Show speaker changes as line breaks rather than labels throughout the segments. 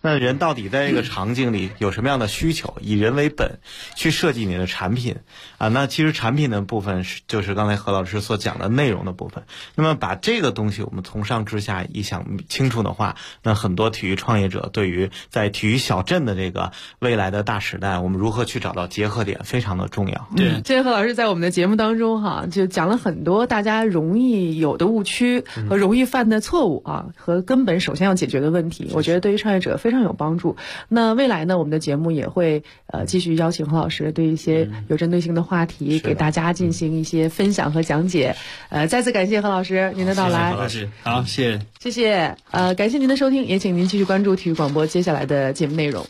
那人到底在这个场景里有什么样的需求，以人为本去设计你的产品啊。那其实产品的部分就是刚才何老师所讲的内容的部分。那么把这个东西我们从上至下一想清楚的话，那很多体育创业者对于在体育小镇的这个未来的大时代，我们如何去找到结合点非常的重要。
对，这何老师在我们的节目当中就讲了很多大家容易有的误区和容易犯的错误和根本首先要解决的问题，我觉得对于创业者非常有帮助。那未来呢，我们的节目也会继续邀请何老师对一些有针对性的话题给大家进行一些分享和讲解。再次感谢何老师您的到来。
何老师，好，谢
谢。感谢您的收听，也请您继续关注体育广播接下来的节目内容。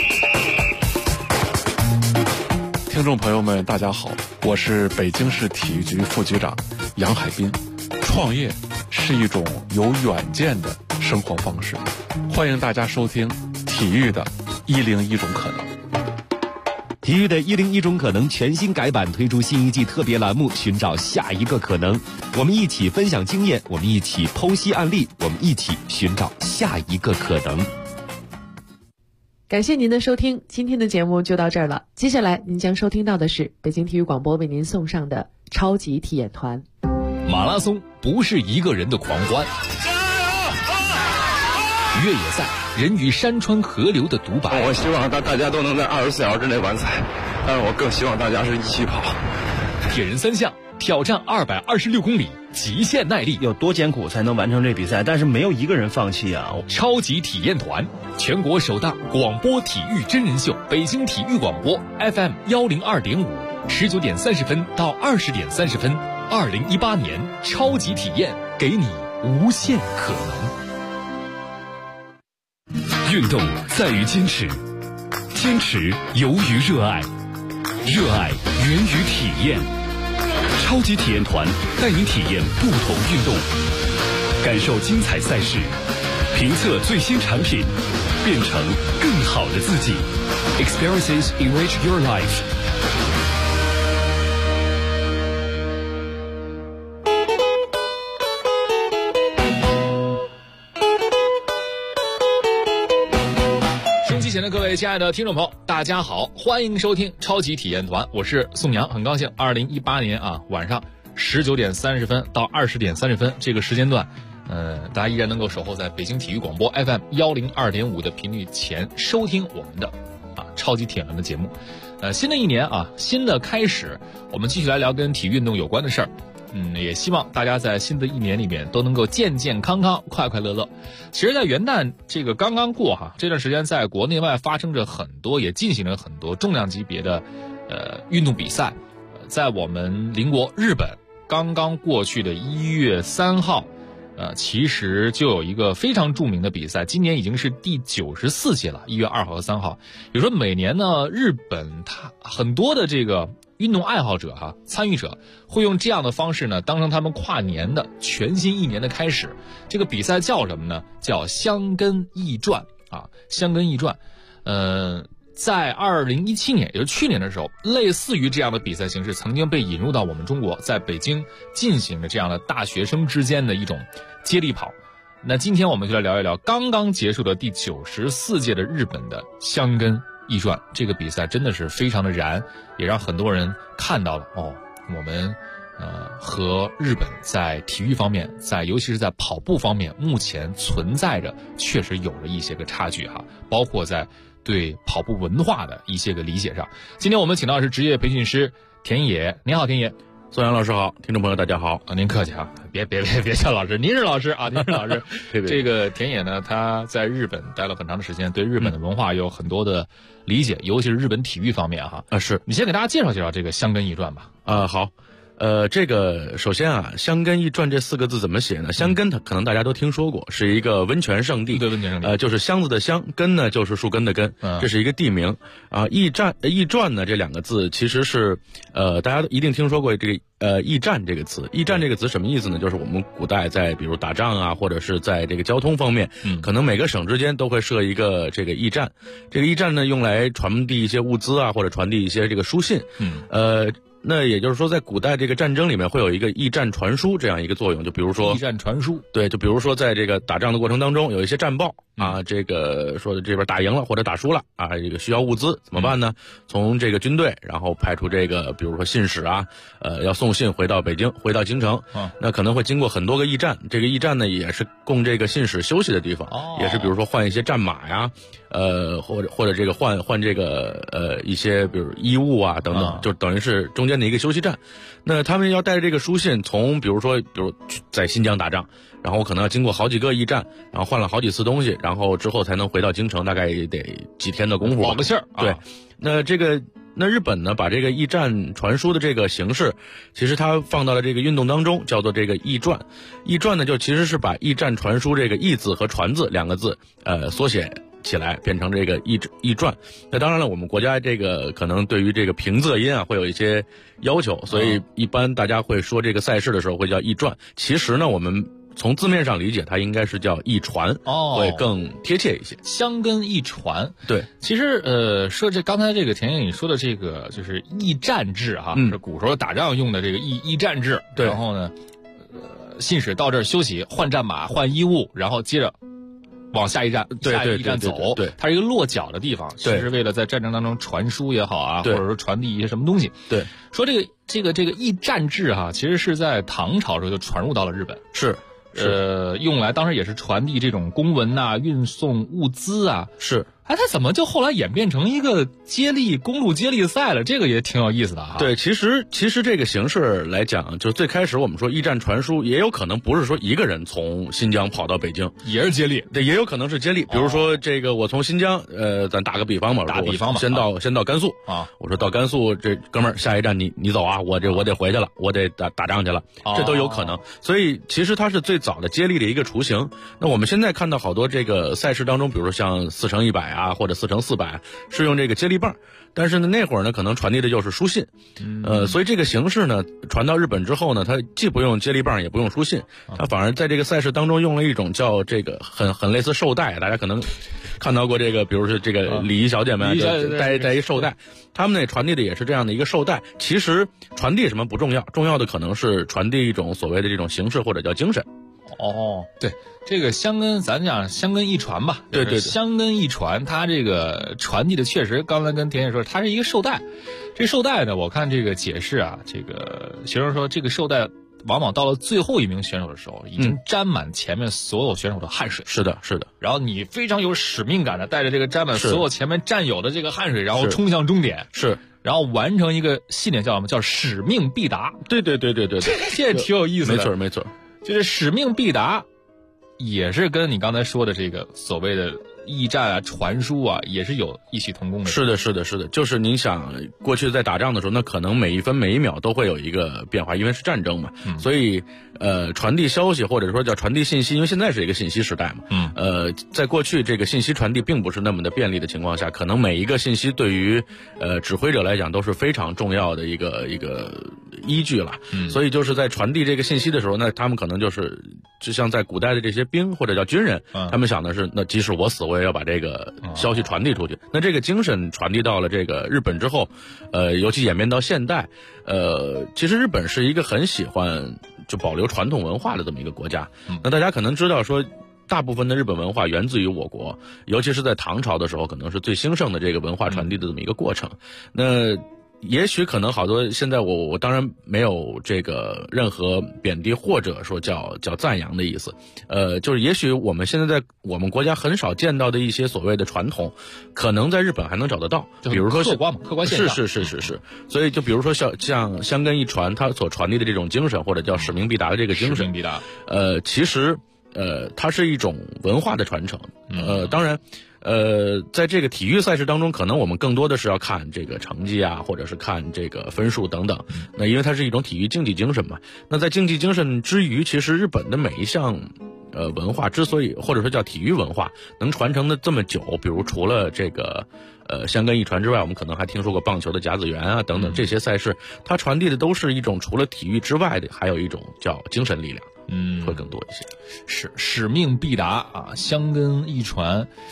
听众朋友们大家好，我是北京市体育局副局长杨海滨。创业是一种有远见的生活方式，欢迎大家收听体育的101种可能。
体育的101种可能全新改版，推出新一季特别栏目，寻找下一个可能。我们一起分享经验，我们一起剖析案例，我们一起寻找下一个可能。
感谢您的收听，今天的节目就到这儿了。接下来您将收听到的是北京体育广播为您送上的超级体验团。
马拉松不是一个人的狂欢，越野赛人与山川河流的独白。
我希望大家都能在24小时之内完赛，但是我更希望大家是一起跑。
铁人3项挑战226公里，极限耐力，
有多艰苦才能完成这比赛，但是没有一个人放弃啊！
超级体验团，全国首档广播体育真人秀，北京体育广播 FM 102.5，19点30分到20点30分，2018年超级体验，给你无限可能。运动在于坚持，坚持由于热爱，热爱源于体验。超级体验团带你体验不同运动，感受精彩赛事，评测最新产品，变成更好的自己。Experiences enrich your life。前的各位亲爱的听众朋友，大家好，欢迎收听超级体验团，我是宋阳，很高兴2018年晚上19点30分到20点30分这个时间段，大家依然能够守候在北京体育广播 FM 102.5的频率前收听我们的超级体验团的节目。新的一年新的开始，我们继续来聊跟体育运动有关的事儿。也希望大家在新的一年里面都能够健健康康、快快乐乐。其实，在元旦这个刚刚过这段时间在国内外发生着很多，也进行了很多重量级别的运动比赛。在我们邻国日本，刚刚过去的1月3号，其实就有一个非常著名的比赛，今年已经是第94届了，1月2号和3号。比如说每年呢，日本它很多的这个运动爱好者参与者会用这样的方式呢，当成他们跨年的全新一年的开始。这个比赛叫什么呢？叫箱根驿传箱根驿传。在2017年，也就是去年的时候，类似于这样的比赛形式曾经被引入到我们中国，在北京进行了这样的大学生之间的一种接力跑。那今天我们就来聊一聊刚刚结束的第94届的日本的箱根驿传。这个比赛真的是非常的燃，也让很多人看到了我们和日本在体育方面，尤其是在跑步方面，目前存在着确实有着一些个差距包括在对跑步文化的一些个理解上。今天我们请到的是职业培训师田野。您好，田野。
宋阳老师好，听众朋友大家好。
您客气别叫老师，您是老师您是老师。这个田野呢，他在日本待了很长的时间，对日本的文化有很多的理解，尤其是日本体育方面
是。
你先给大家介绍介绍这个箱根驿传吧。
好。这个首先箱根驿传这4个字怎么写呢？箱根可能大家都听说过，是一个温泉圣地。
对，温泉圣地。
就是箱子的箱，根呢就是树根的根，这是一个地名。驿传呢这2个字其实是大家一定听说过这个驿站这个词。驿站这个词什么意思呢？就是我们古代在比如打仗或者是在这个交通方面，可能每个省之间都会设一个这个驿站。这个驿站呢用来传递一些物资或者传递一些这个书信。 那也就是说，在古代这个战争里面会有一个驿站传书这样一个作用，就比如说
驿站传书，
对，就比如说在这个打仗的过程当中，有一些战报啊，这个说的这边打赢了或者打输了啊，这个需要物资怎么办呢？从这个军队，然后派出这个比如说信使啊，要送信回到北京，回到京城，那可能会经过很多个驿站，这个驿站呢也是供这个信使休息的地方，也是比如说换一些战马呀，或者这个换这个一些比如衣物啊等等，就等于是中间的一个休息站。那他们要带着这个书信从比如在新疆打仗，然后可能要经过好几个驿站，然后换了好几次东西，然后之后才能回到京城，大概也得几天的功夫，
保个信儿。
对，那日本呢，把这个驿站传输的这个形式，其实它放到了这个运动当中，叫做这个驿传。驿传呢，就其实是把驿站传输这个驿字和传字两个字，缩写起来变成这个驿传。那当然了，我们国家这个可能对于这个平仄音啊会有一些要求，所以一般大家会说这个赛事的时候会叫驿传。其实呢，我们从字面上理解，它应该是叫驿传，会更贴切一些。
箱根驿传，
对。
其实说这刚才这个田野你说的这个就是驿站制哈，是古时候打仗用的这个驿站制。
对。
然后呢，信使到这儿休息，换战马，换衣物，然后接着往下一站走。
对，
它是一个落脚的地方，其实为了在战争当中传输也好啊，或者说传递一些什么东西。
对。
说这个驿站制哈，其实是在唐朝时候就传入到了日本。
是。
用来当时也是传递这种公文呐，运送物资啊。
是。
它怎么就后来演变成一个公路接力赛了？这个也挺有意思的哈。
对，其实这个形式来讲，就最开始我们说驿站传输，也有可能不是说一个人从新疆跑到北京，
也是接力。
对，也有可能是接力。比如说这个我从新疆，咱打个比方吧，先到甘肃啊，我说到甘肃，这哥们儿下一站你走啊，我得回去了，我得打仗去了，这都有可能。所以其实它是最早的接力的一个雏形。那我们现在看到好多这个赛事当中，比如说像4×100啊，或者4×400，是用这个接力棒。但是呢，那会儿呢，可能传递的就是书信，所以这个形式呢，传到日本之后呢，它既不用接力棒，也不用书信，它反而在这个赛事当中用了一种叫这个很类似绶带，大家可能看到过这个，比如说这个礼仪小姐们带一绶带，他们那传递的也是这样的一个绶带。其实传递什么不重要，重要的可能是传递一种所谓的这种形式或者叫精神。
对，这个箱根，咱讲箱根驿传吧。
对，
箱根驿传，它这个传递的确实，刚才跟田野说，它是一个绶带。这绶带呢，我看这个解释啊，这个学生说，这个绶带往往到了最后一名选手的时候，已经沾满前面所有选手的汗水。
是的。
然后你非常有使命感的带着这个沾满所有前面战友的这个汗水，然后冲向终点。
是。
然后完成一个系列叫什么？叫使命必达。
对，这
也挺有意思的。
没错。
就是使命必达，也是跟你刚才说的这个所谓的驿站啊、传输啊，也是有异曲同工的。
是的。就是您想过去在打仗的时候，那可能每一分每一秒都会有一个变化，因为是战争嘛，所以传递消息或者说叫传递信息，因为现在是一个信息时代嘛，在过去这个信息传递并不是那么的便利的情况下，可能每一个信息对于指挥者来讲都是非常重要的一个依据了。所以就是在传递这个信息的时候，那他们可能就像在古代的这些兵或者叫军人，他们想的是，那即使我死，我也要把这个消息传递出去。那这个精神传递到了这个日本之后，尤其演变到现代，其实日本是一个很喜欢就保留传统文化的这么一个国家。那大家可能知道说，大部分的日本文化源自于我国，尤其是在唐朝的时候，可能是最兴盛的这个文化传递的这么一个过程。那也许可能好多现在我当然没有这个任何贬低或者说叫赞扬的意思，就是也许我们现在在我们国家很少见到的一些所谓的传统，可能在日本还能找得到，比如说
客观现象。
是。所以就比如说像箱根驿传，它所传递的这种精神，或者叫使命必达的这个精神，
使命必达，
其实它是一种文化的传承。当然。在这个体育赛事当中，可能我们更多的是要看这个成绩啊，或者是看这个分数等等。那因为它是一种体育竞技精神嘛。那在竞技精神之余，其实日本的每一项文化之所以或者说叫体育文化能传承的这么久，比如除了这个箱根驿传之外，我们可能还听说过棒球的甲子园啊等等这些赛事，它传递的都是一种除了体育之外的，还有一种叫精神力量。会更多一些。
使命必达啊，箱根驿传。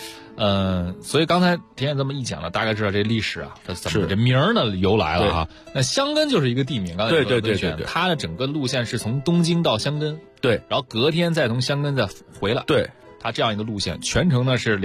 所以刚才田野这么一讲呢，大概知道这历史啊，它怎么这名儿的由来了哈。那箱根就是一个地名，刚才对，它的整个路线是从东京到箱根，
对，
然后隔天再从箱根再回来，
对，
它这样一个路线，全程呢是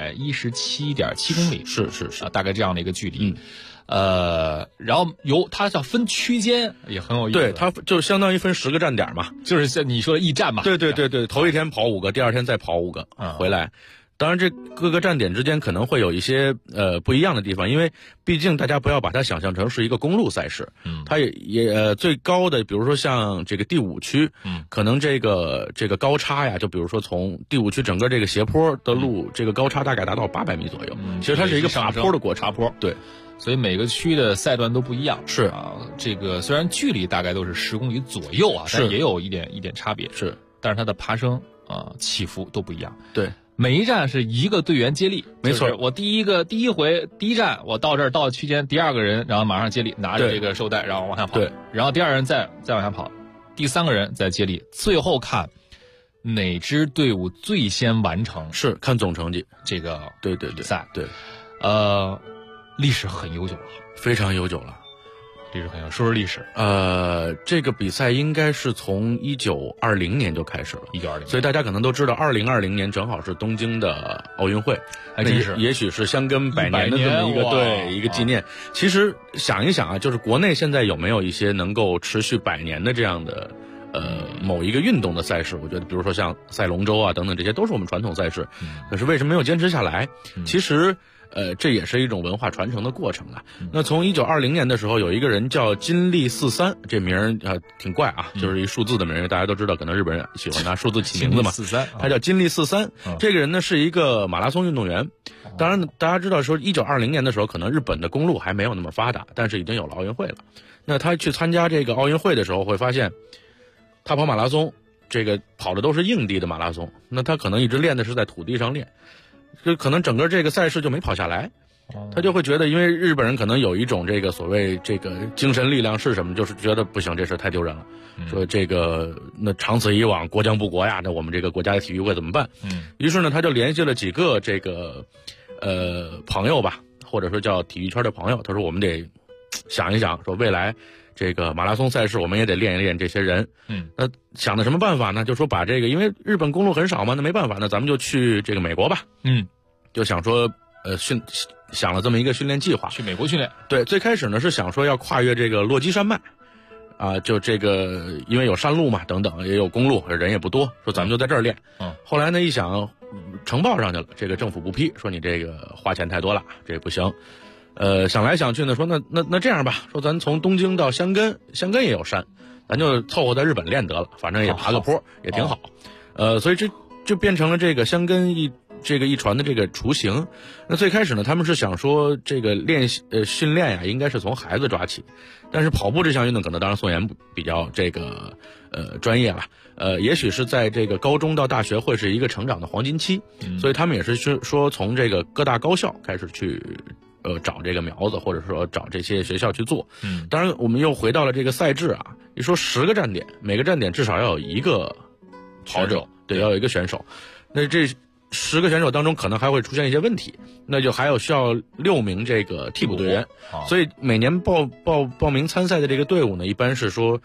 217.7公里，
是
大概这样的一个距离。然后它叫分区间，也很有意思。
对，它就相当于分10个站点嘛，
就是像你说的驿站嘛。
对，头一天跑5个，第二天再跑5个，回来。当然，这各个站点之间可能会有一些不一样的地方，因为毕竟大家不要把它想象成是一个公路赛事，它也最高的，比如说像这个第5区，可能这个高差呀，就比如说从第5区整个这个斜坡的路，这个高差大概达到800米左右，其实它是一个爬坡的过程，
爬坡，
对。
所以每个区的赛段都不一样，
是
啊，这个虽然距离大概都是10公里左右啊，但也有一点差别，
是，
但是它的爬升起伏都不一样，
对。
每一站是一个队员接力，
没错。
我第一站我到这儿到区间，第二个人然后马上接力，拿着这个绶带然后往下跑，
对。
然后第二人再往下跑，第3个人再接力，最后看哪支队伍最先完成，
是看总成绩
这个比赛，
对。
历史很悠久了，
非常悠久了。
历史很悠久，说说历史。
这个比赛应该是从1920年就开始了
，1920年，
所以大家可能都知道，2020年正好是东京的奥运会，
还真是，
也许是箱根100年的这么一个纪念。其实想一想啊，就是国内现在有没有一些能够持续100年的这样的某一个运动的赛事？我觉得，比如说像赛龙舟啊等等，这些都是我们传统赛事。可是为什么没有坚持下来？其实。这也是一种文化传承的过程啊。那从1920年的时候，有一个人叫金立43，这名儿挺怪啊，就是一数字的名儿，大家都知道，可能日本人喜欢拿数字起名字嘛。他叫金立43，这个人呢是一个马拉松运动员。当然，大家知道说1920年的时候，可能日本的公路还没有那么发达，但是已经有了奥运会了。那他去参加这个奥运会的时候，会发现他跑马拉松，这个跑的都是硬地的马拉松，那他可能一直练的是在土地上练。就可能整个这个赛事就没跑下来，他就会觉得，因为日本人可能有一种这个所谓这个精神力量是什么，就是觉得不行，这事太丢人了，说这个那长此以往国将不国呀，那我们这个国家的体育会怎么办？于是呢，他就联系了几个这个朋友吧，或者说叫体育圈的朋友，他说我们得想一想，说未来这个马拉松赛事我们也得练一练这些人。那想的什么办法呢？就说把这个，因为日本公路很少嘛，那没办法，那咱们就去这个美国吧。就想说想了这么一个训练计划，
去美国训练。
对，最开始呢是想说要跨越这个落基山脉啊，就这个因为有山路嘛，等等也有公路，人也不多，说咱们就在这儿练。后来呢一想，呈报上去了，这个政府不批，说你这个花钱太多了，这不行。想来想去呢，说那这样吧，说咱从东京到箱根也有山，咱就凑合在日本练得了，反正也爬个坡，也挺好。所以这就变成了这个箱根一传的这个雏形。那最开始呢，他们是想说这个训练呀，应该是从孩子抓起，但是跑步这项运动可能当然宋岩比较这个专业了。也许是在这个高中到大学会是一个成长的黄金期，所以他们也是说从这个各大高校开始去。找这个苗子，或者说找这些学校去做。当然我们又回到了这个赛制啊。你说10个站点，每个站点至少要有一个跑者，对，要有一个选手。那这10个选手当中，可能还会出现一些问题，那就还有需要6名这个替补队员。所以每年报名参赛的这个队伍呢，一般是说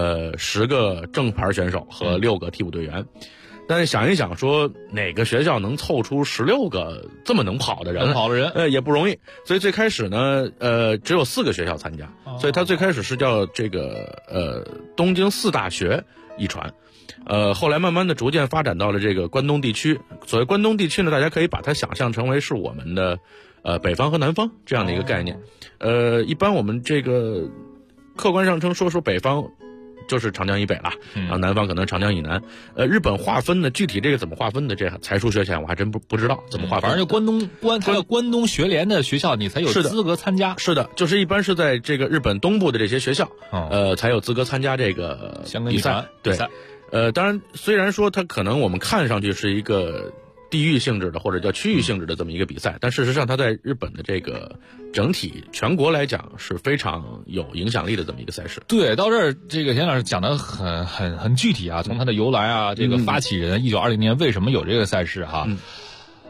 10个正牌选手和6个替补队员。但是想一想，说哪个学校能凑出16个这么能跑的人？也不容易。所以最开始呢，只有4个学校参加，所以它最开始是叫这个东京4大学一传，后来慢慢的逐渐发展到了这个关东地区。所谓关东地区呢，大家可以把它想象成为是我们的北方和南方这样的一个概念。一般我们这个客观上说北方。就是长江以北了，然后南方可能长江以南。日本划分的具体这个怎么划分的，这才疏学浅，我还真不知道怎么划分。
反正就关东学联的学校，你才有资格参加。
是的，就是一般是在这个日本东部的这些学校，才有资格参加这个比赛。对，当然虽然说它可能我们看上去是一个地域性质的或者叫区域性质的这么一个比赛，但事实上它在日本的这个整体全国来讲是非常有影响力的这么一个赛事。
对，到这儿这个田老师讲的很具体啊，从它的由来啊，这个发起人1920年为什么有这个赛事哈。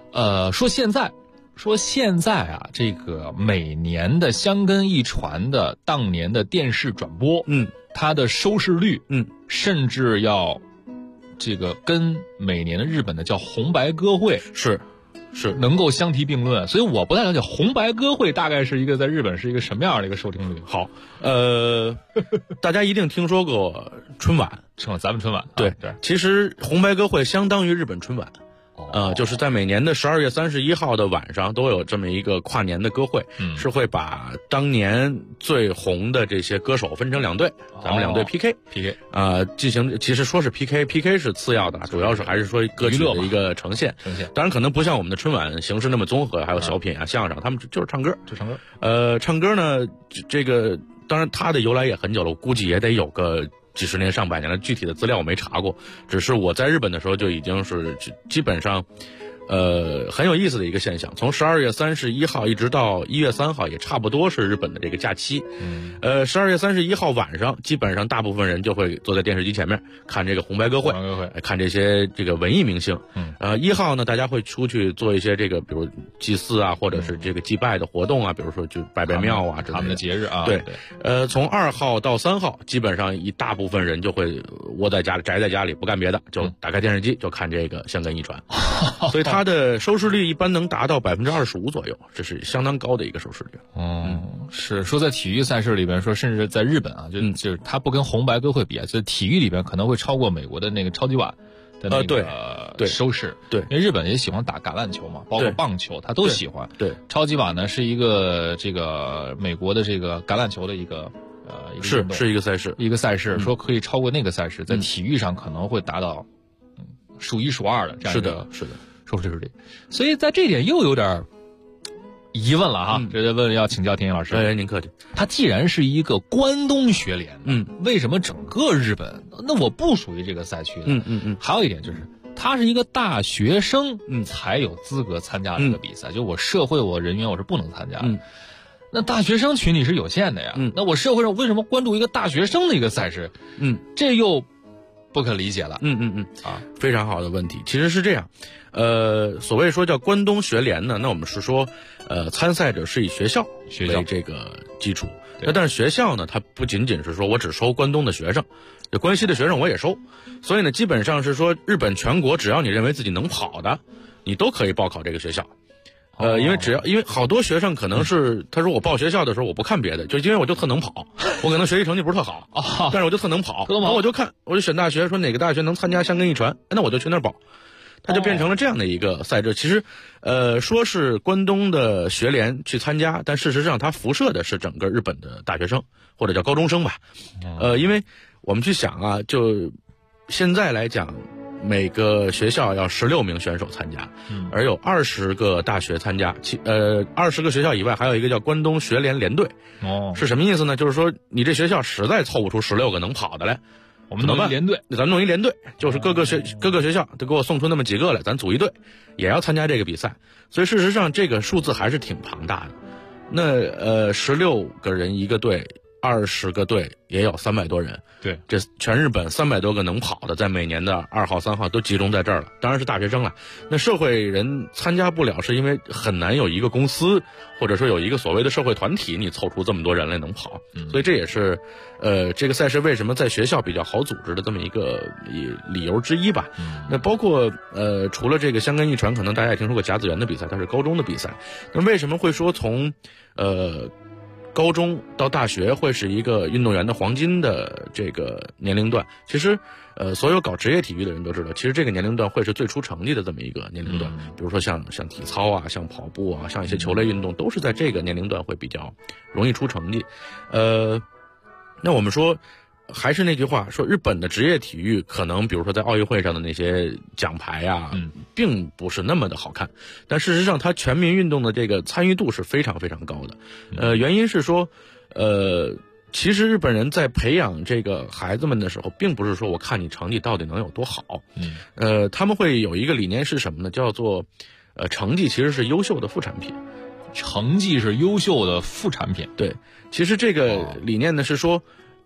说现在啊，这个每年的箱根驿传的当年的电视转播，它的收视率，甚至要这个跟每年的日本的叫红白歌会
是
能够相提并论。所以我不太了解红白歌会大概是一个在日本是一个什么样的一个收听率。
好，大家一定听说过春晚，
咱们春晚，
对，其实红白歌会相当于日本春晚。就是在每年的12月31号的晚上都有这么一个跨年的歌会，是会把当年最红的这些歌手分成2队，咱们2队 PK，进行，其实说是 PK 是次要的，主要是还是说歌曲的一个呈现。当然可能不像我们的春晚形式那么综合，还有小品啊、相声，他们就是唱歌，唱歌呢，这个当然它的由来也很久了，我估计也得有个几十年上百年的，具体的资料我没查过，只是我在日本的时候就已经是基本上很有意思的一个现象，从12月31号一直到1月3号，也差不多是日本的这个假期。12月31号晚上，基本上大部分人就会坐在电视机前面看这个红白歌会，看这些这个文艺明星。1号呢，大家会出去做一些这个，比如祭祀啊，或者是这个祭拜的活动啊，比如说就拜庙啊之类的。
他们的节日啊。
对，从2号到3号，基本上一大部分人就会窝在家里，宅在家里，不干别的，就打开电视机就看这个箱根驿传。所以它的收视率一般能达到25%左右，这是相当高的一个收视率。
是说在体育赛事里边说，甚至在日本啊，就是它不跟红白歌会比啊，在体育里边可能会超过美国的那个超级碗的那个收视。对，因为日本也喜欢打橄榄球嘛，包括棒球，他都喜欢。对，超级碗呢是一个这个美国的这个橄榄球的一个
是一个赛事，
说可以超过那个赛事，在体育上可能会达到数1数2的这样一个收视率。所以在这点又有点疑问了哈，这问要请教田野老师。
您客气。
它既然是一个关东学联，为什么整个日本那我不属于这个赛区的？还有一点就是，它是一个大学生才有资格参加这个比赛，就我社会我人员我是不能参加的。那大学生群体是有限的呀，那我社会上为什么关注一个大学生的一个赛事？这又不可理解了。
非常好的问题。其实是这样，所谓说叫关东学联呢，那我们是说，参赛者是以学校为这个基础。那但是学校呢，它不仅仅是说我只收关东的学生，关西的学生我也收。所以呢，基本上是说日本全国只要你认为自己能跑的，你都可以报考这个学校。因为好多学生可能是他说我报学校的时候我不看别的，就因为我就特能跑，我可能学习成绩不是特好但是我就特能跑，然后我就选大学，说哪个大学能参加箱根驿传，那我就去那儿报，它就变成了这样的一个赛制。其实说是关东的学联去参加，但事实上它辐射的是整个日本的大学生或者叫高中生吧。因为我们去想啊，就现在来讲，每个学校要16名选手参加，而有20个大学参加，20个学校以外还有一个叫关东学联联队。是什么意思呢？就是说你这学校实在凑不出16个能跑的来，
我们弄一联队，
咱们弄一联队，就是各个学校都给我送出那么几个来，咱组一队，也要参加这个比赛。所以事实上这个数字还是挺庞大的。那16个人一个队，20个队也有300多人。
对，
这全日本300多个能跑的，在每年的2号、3号都集中在这儿了。当然是大学生了。那社会人参加不了，是因为很难有一个公司，或者说有一个所谓的社会团体，你凑出这么多人来能跑。所以这也是这个赛事为什么在学校比较好组织的这么一个理由之一吧。那包括除了这个箱根驿传，可能大家也听说过甲子园的比赛，它是高中的比赛。那为什么会说从高中到大学会是一个运动员的黄金的这个年龄段？其实所有搞职业体育的人都知道，其实这个年龄段会是最出成绩的这么一个年龄段。比如说像体操啊，像跑步啊，像一些球类运动，都是在这个年龄段会比较容易出成绩。那我们说还是那句话，说日本的职业体育可能比如说在奥运会上的那些奖牌啊，并不是那么的好看，但事实上它全民运动的这个参与度是非常非常高的。原因是说其实日本人在培养这个孩子们的时候，并不是说我看你成绩到底能有多好。他们会有一个理念是什么呢？叫做成绩其实是优秀的副产品。
成绩是优秀的副产品。
对，其实这个理念呢是说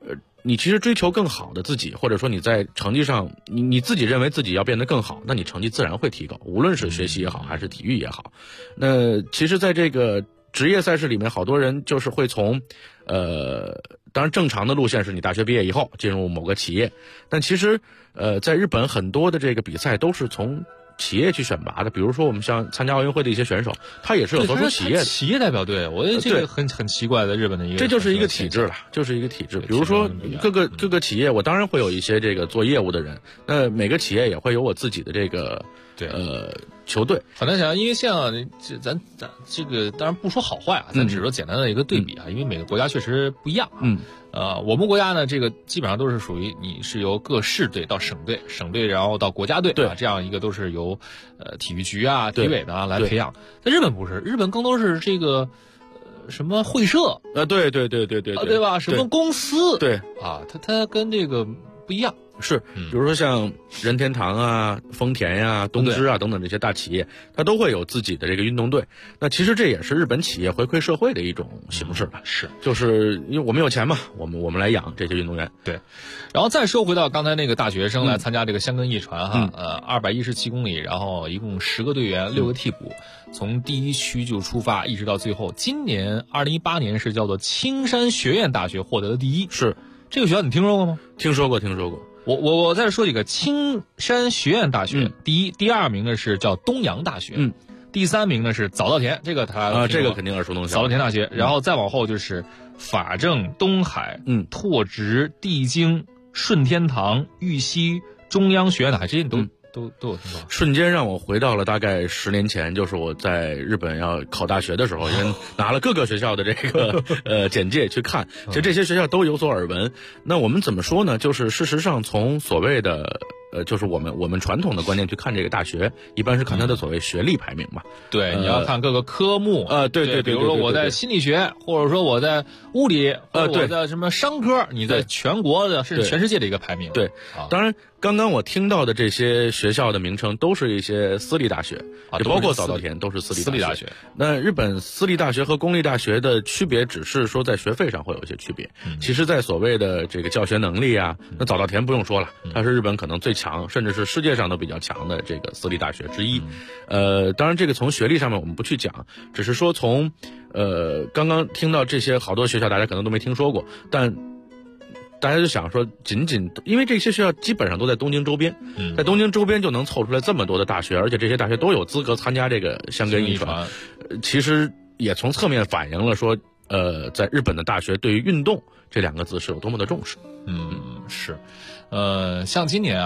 你其实追求更好的自己，或者说你在成绩上，你自己认为自己要变得更好，那你成绩自然会提高，无论是学习也好，还是体育也好。那其实在这个职业赛事里面，好多人就是会从当然正常的路线是你大学毕业以后进入某个企业，但其实在日本很多的这个比赛都是从企业去选拔的，比如说我们像参加奥运会的一些选手，他也是有所属企业的
企业代表队。我觉得这个很奇怪的日本的一个，
这就是一个体制了，就是一个体制。比如说各个企业，我当然会有一些这个做业务的人，那每个企业也会有我自己的这个球队。
很难想象，因为像咱这个当然不说好坏啊，咱只是说简单的一个对比啊，因为每个国家确实不一样啊。我们国家呢，这个基本上都是属于你是由各市队到省队，省队然后到国家队啊，这样一个都是由体育局啊、体委的啊来培养。在日本不是，日本更多是这个什么会社
对
对吧？什么公司
对
啊，它跟这个不一样。
是，比如说像任天堂啊、丰田呀、东芝啊等等这些大企业，它都会有自己的这个运动队。那其实这也是日本企业回馈社会的一种形式吧。
是，
就是因为我们有钱嘛，我们来养这些运动员。
对，然后再说回到刚才那个大学生来参加这个箱根驿传哈，217公里，然后一共10个队员，6个替补，从第一区就出发，一直到最后。今年2018年是叫做青山学院大学获得的第一。
是，
这个学校你听说过吗？
听说过。
我再说几个，青山学院大学，第二名呢是叫东洋大学，第3名呢是早稻田，这个
这个肯定耳熟能详。
早稻田大学，然后再往后就是法政、东海、拓殖、地京、顺天堂、玉溪、中央学院大学，这些你都有听过。
瞬间让我回到了大概10年前，就是我在日本要考大学的时候，因为拿了各个学校的这个简介去看，其实这些学校都有所耳闻。那我们怎么说呢？就是事实上从所谓的就是我们传统的观念去看这个大学，一般是看它的所谓学历排名嘛。
对，你要看各个科目
对，
比如说我在心理学，或者说我在物理，或者我在什么商科，你在全国的甚至全世界的一个排名。
对，当然刚刚我听到的这些学校的名称都是一些私立大学，就包括早稻田都是私立大学。那日本私立大学和公立大学的区别，只是说在学费上会有一些区别。其实，在所谓的这个教学能力啊，那早稻田不用说了，它是日本可能最强，甚至是世界上都比较强的这个私立大学之一。当然这个从学历上面我们不去讲，只是说从刚刚听到这些好多学校大家可能都没听说过，但大家就想说仅因为这些学校基本上都在东京周边，在东京周边就能凑出来这么多的大学，而且这些大学都有资格参加这个箱根驿传，其实也从侧面反映了说在日本的大学对于运动这2个字是有多么的重视。
是像今年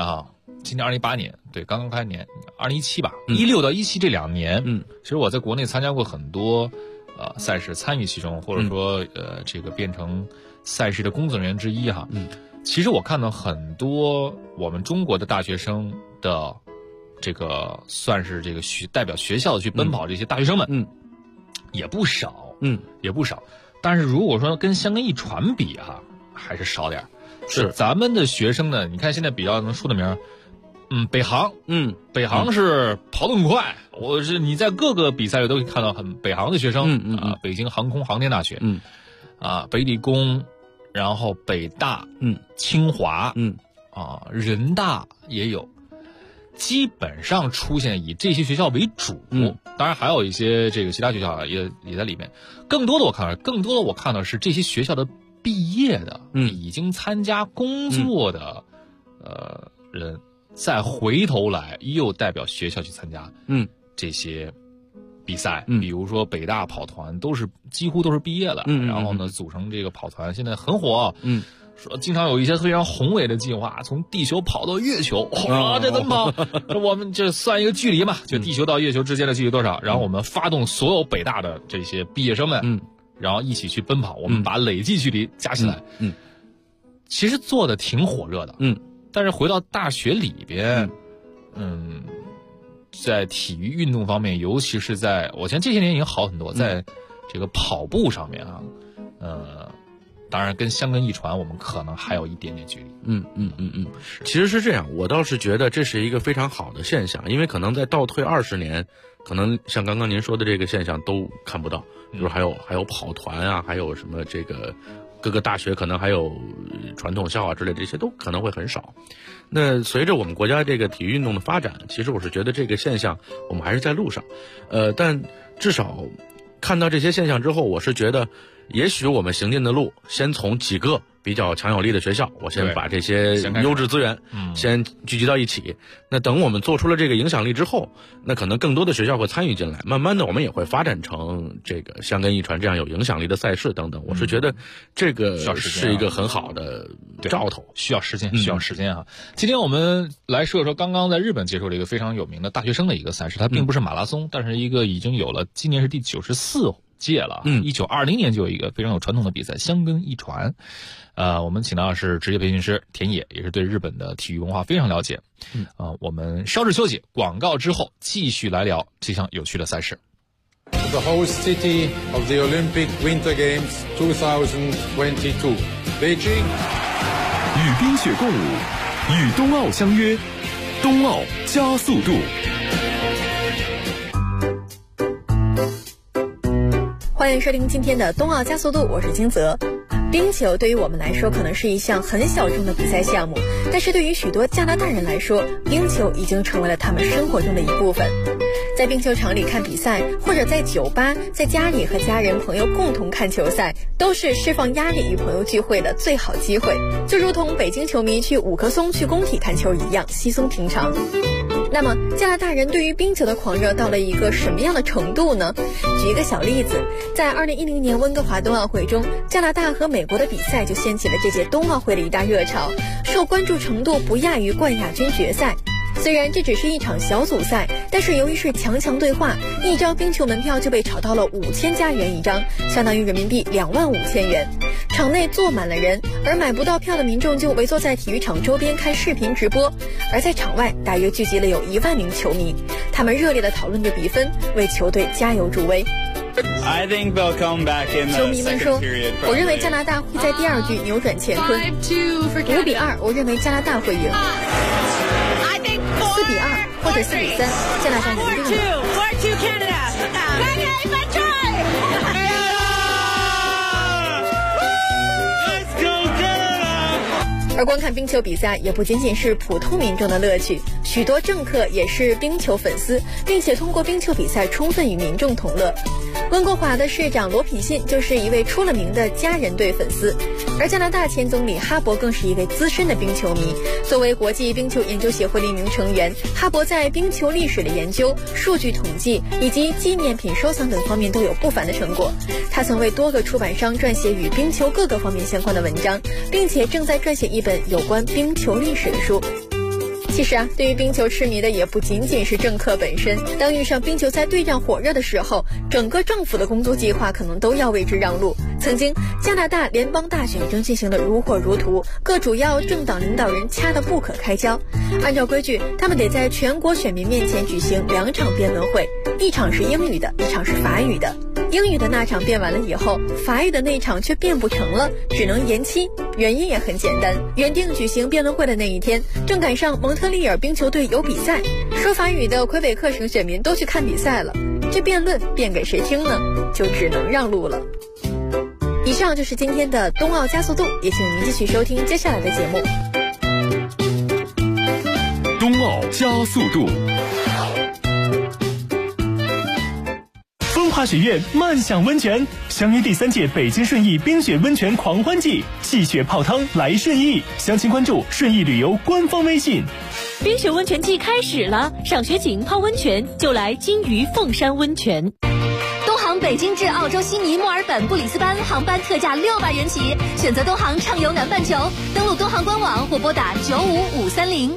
2018年，对，刚刚开年2017吧，16到17这2年，其实我在国内参加过很多赛事，参与其中，或者说这个变成赛事的工作人员之一哈。其实我看到很多我们中国的大学生的这个算是这个代表学校去奔跑这些大学生们，也不少，也不少。但是如果说跟箱根驿传比还是少点。是咱们的学生呢，你看现在比较能出的名，北航，北航是跑得很快，你在各个比赛里都可以看到北航的学生，北京航空航天大学，北理工，然后北大，清华，人大也有，基本上出现以这些学校为主，当然还有一些这个其他学校也在里面。更多的我看到是这些学校的毕业的，已经参加工作的人，再回头来又代表学校去参加这些比赛，比如说北大跑团几乎都是毕业了，然后呢组成这个跑团，现在很火，说经常有一些非常宏伟的计划，从地球跑到月球，这怎么跑？我们这算一个距离嘛，就地球到月球之间的距离多少？然后我们发动所有北大的这些毕业生们，然后一起去奔跑，我们把累计距离加起来，其实做的挺火热的，但是回到大学里边，在体育运动方面，尤其是我这些年已经好很多，在这个跑步上面当然跟箱根驿传我们可能还有一点点距离。
其实是这样，我倒是觉得这是一个非常好的现象，因为可能在倒退20年，可能像刚刚您说的这个现象都看不到，比如还有跑团啊，还有什么这个各个大学可能还有传统校啊之类的，这些都可能会很少。那随着我们国家这个体育运动的发展，其实我是觉得这个现象我们还是在路上，但至少看到这些现象之后，我是觉得也许我们行进的路先从几个比较强有力的学校，我先把这些优质资源先聚集到一起。那等我们做出了这个影响力之后，那可能更多的学校会参与进来，慢慢的我们也会发展成这个像跟一传这样有影响力的赛事等等。我是觉得这个是一个很好的兆头，
需要时间，需要时间啊。今天我们来说一说刚刚在日本结束了一个非常有名的大学生的一个赛事，它并不是马拉松，但是一个已经有了，今年是第94届了，1920年就有一个非常有传统的比赛箱根一传，我们请到的是职业培训师田野，也是对日本的体育文化非常了解。我们稍事休息，广告之后继续来聊这项有趣的赛事。
The host city of the Olympic Winter Games 2022, Beijing.
与冰雪共舞，与冬奥相约，冬奥加速度。
欢迎收听今天的冬奥加速度，我是金泽。冰球对于我们来说可能是一项很小众的比赛项目，但是对于许多加拿大人来说，冰球已经成为了他们生活中的一部分。在冰球场里看比赛，或者在酒吧，在家里和家人朋友共同看球赛，都是释放压力与朋友聚会的最好机会，就如同北京球迷去五棵松去工体看球一样稀松平常。那么加拿大人对于冰球的狂热到了一个什么样的程度呢？举一个小例子，在2010年温哥华冬奥会中，加拿大和美国的比赛就掀起了这届冬奥会的一大热潮，受关注程度不亚于冠亚军决赛。虽然这只是一场小组赛，但是由于是强对话，一张冰球门票就被炒到了5000加元一张，相当于人民币25000元。场内坐满了人，而买不到票的民众就围坐在体育场周边看视频直播，而在场外大约聚集了有1万名球迷，他们热烈地讨论着比分，为球队加油助威。球迷们说，我认为加拿大会在第二局扭转乾坤，5-2，我认为加拿大会赢，4-2或者4-3，加拿大赢定了。而观看冰球比赛也不仅仅是普通民众的乐趣，许多政客也是冰球粉丝，并且通过冰球比赛充分与民众同乐。温哥华的市长罗品信就是一位出了名的家人队粉丝，而加拿大前总理哈勃更是一位资深的冰球迷。作为国际冰球研究协会的一名成员，哈勃在冰球历史的研究、数据统计以及纪念品收藏等方面都有不凡的成果。他曾为多个出版商撰写与冰球各个方面相关的文章，并且正在撰写一本有关冰球历史的书。其实啊，对于冰球痴迷的也不仅仅是政客本身，当遇上冰球赛对战火热的时候，整个政府的工作计划可能都要为之让路。曾经加拿大联邦大选正进行得如火如荼，各主要政党领导人掐得不可开交。按照规矩，他们得在全国选民面前举行2场辩论会，一场是英语的，一场是法语的。英语的那场辩完了以后，法语的那场却辩不成了，只能延期。原因也很简单，原定举行辩论会的那一天，正赶上蒙特利尔冰球队有比赛，说法语的魁北克省选民都去看比赛了，这辩论辩给谁听呢？就只能让路了。以上就是今天的冬奥加速度，也请您继续收听接下来的节目。
冬奥加速度。风华学院慢享温泉，相约第3届北京顺义冰雪温泉狂欢季，戏雪泡汤来顺义，详情关注顺义旅游官方微信。
冰雪温泉季开始了，赏雪景泡温泉就来金鱼凤山温泉。东航北京至澳洲悉尼、墨尔本、布里斯班航班特价600元起，选择东航畅游南半球，登录东航官网或拨打95530。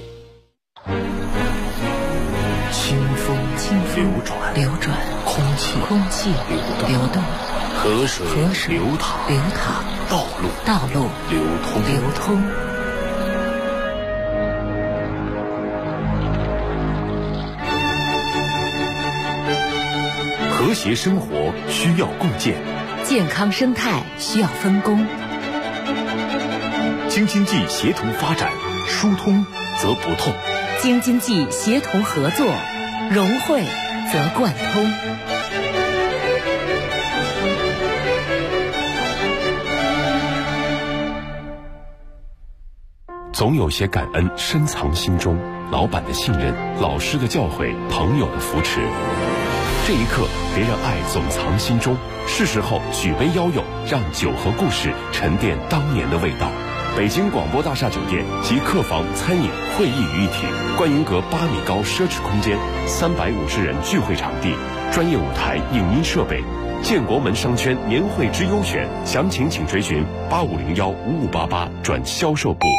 清风流转，空气流动，河水流淌，道路流通。和谐生活需要共建，
健康生态需要分工。
京津冀协同发展，疏通则不痛；
京津冀协同合作，融汇则贯通。
总有些感恩深藏心中，老板的信任，老师的教诲，朋友的扶持。这一刻，别让爱总藏心中，是时候举杯邀友，让酒和故事沉淀当年的味道。北京广播大厦酒店集客房、餐饮、会议于一体，观音阁8米高奢侈空间，350人聚会场地，专业舞台、影音设备。建国门商圈年会之优选，详情请追寻85015588转销售部。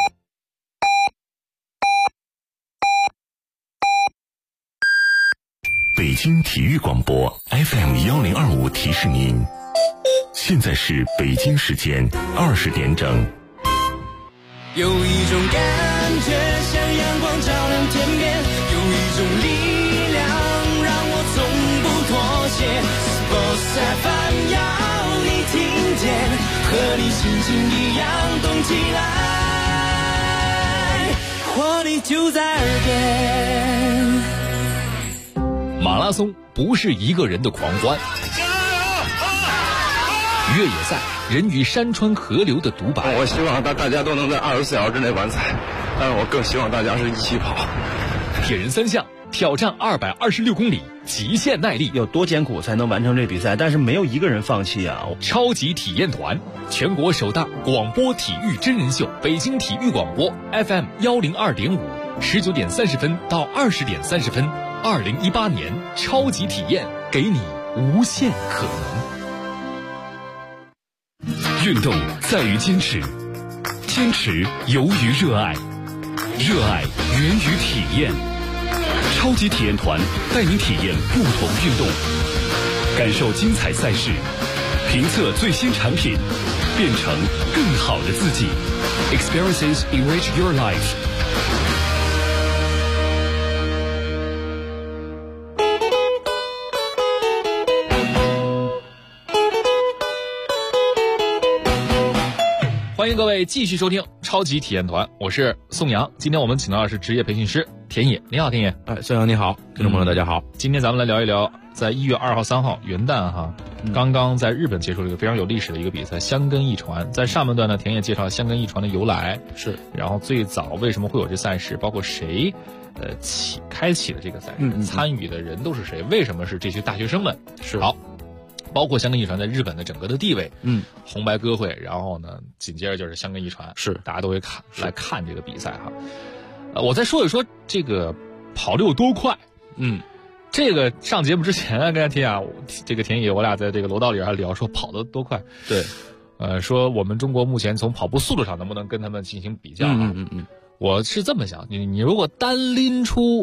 北京体育广播 FM1025提示您，现在是北京时间20点整。
有一种感觉像阳光照亮天边，有一种力量让我从不妥协。Sports FM 要你听见，和你心情一样动起来，活力就在耳边。
马拉松不是一个人的狂欢，越野赛人与山川河流的独白。
我希望大家都能在24小时之内完赛，但是我更希望大家是一起跑。
铁人3项挑战226公里，极限耐力，
有多艰苦才能完成这比赛？但是没有一个人放弃啊！
超级体验团，全国首档广播体育真人秀，北京体育广播 FM102.5，19点30分到20点30分，2018年超级体验，给你无限可能。
运动在于坚持，坚持由于热爱，热爱源于体验。超级体验团带您体验不同运动，感受精彩赛事，评测最新产品，变成更好的自己。Experiences enrich your life。
欢迎各位继续收听超级体验团，我是宋阳。今天我们请到的是职业培训师田野。你好，田野。
宋阳你好，听众朋友大家好。
今天咱们来聊一聊，在1月2号、3号元旦哈，刚刚在日本结束了一个非常有历史的一个比赛——箱根驿传。在上半段呢，田野介绍箱根驿传的由来，
是，
然后最早为什么会有这赛事，包括谁开启了这个赛事，参与的人都是谁，为什么是这些大学生们？是好。包括箱根驿传在日本的整个的地位，红白歌会，然后呢，紧接着就是箱根驿传，
是大
家都会来看这个比赛哈。我再说一说这个跑得有多快，这个上节目之前啊，跟田野这个田野我俩在这个楼道里还聊说跑得多快，
对，
说我们中国目前从跑步速度上能不能跟他们进行比较啊？我是这么想，你如果单拎出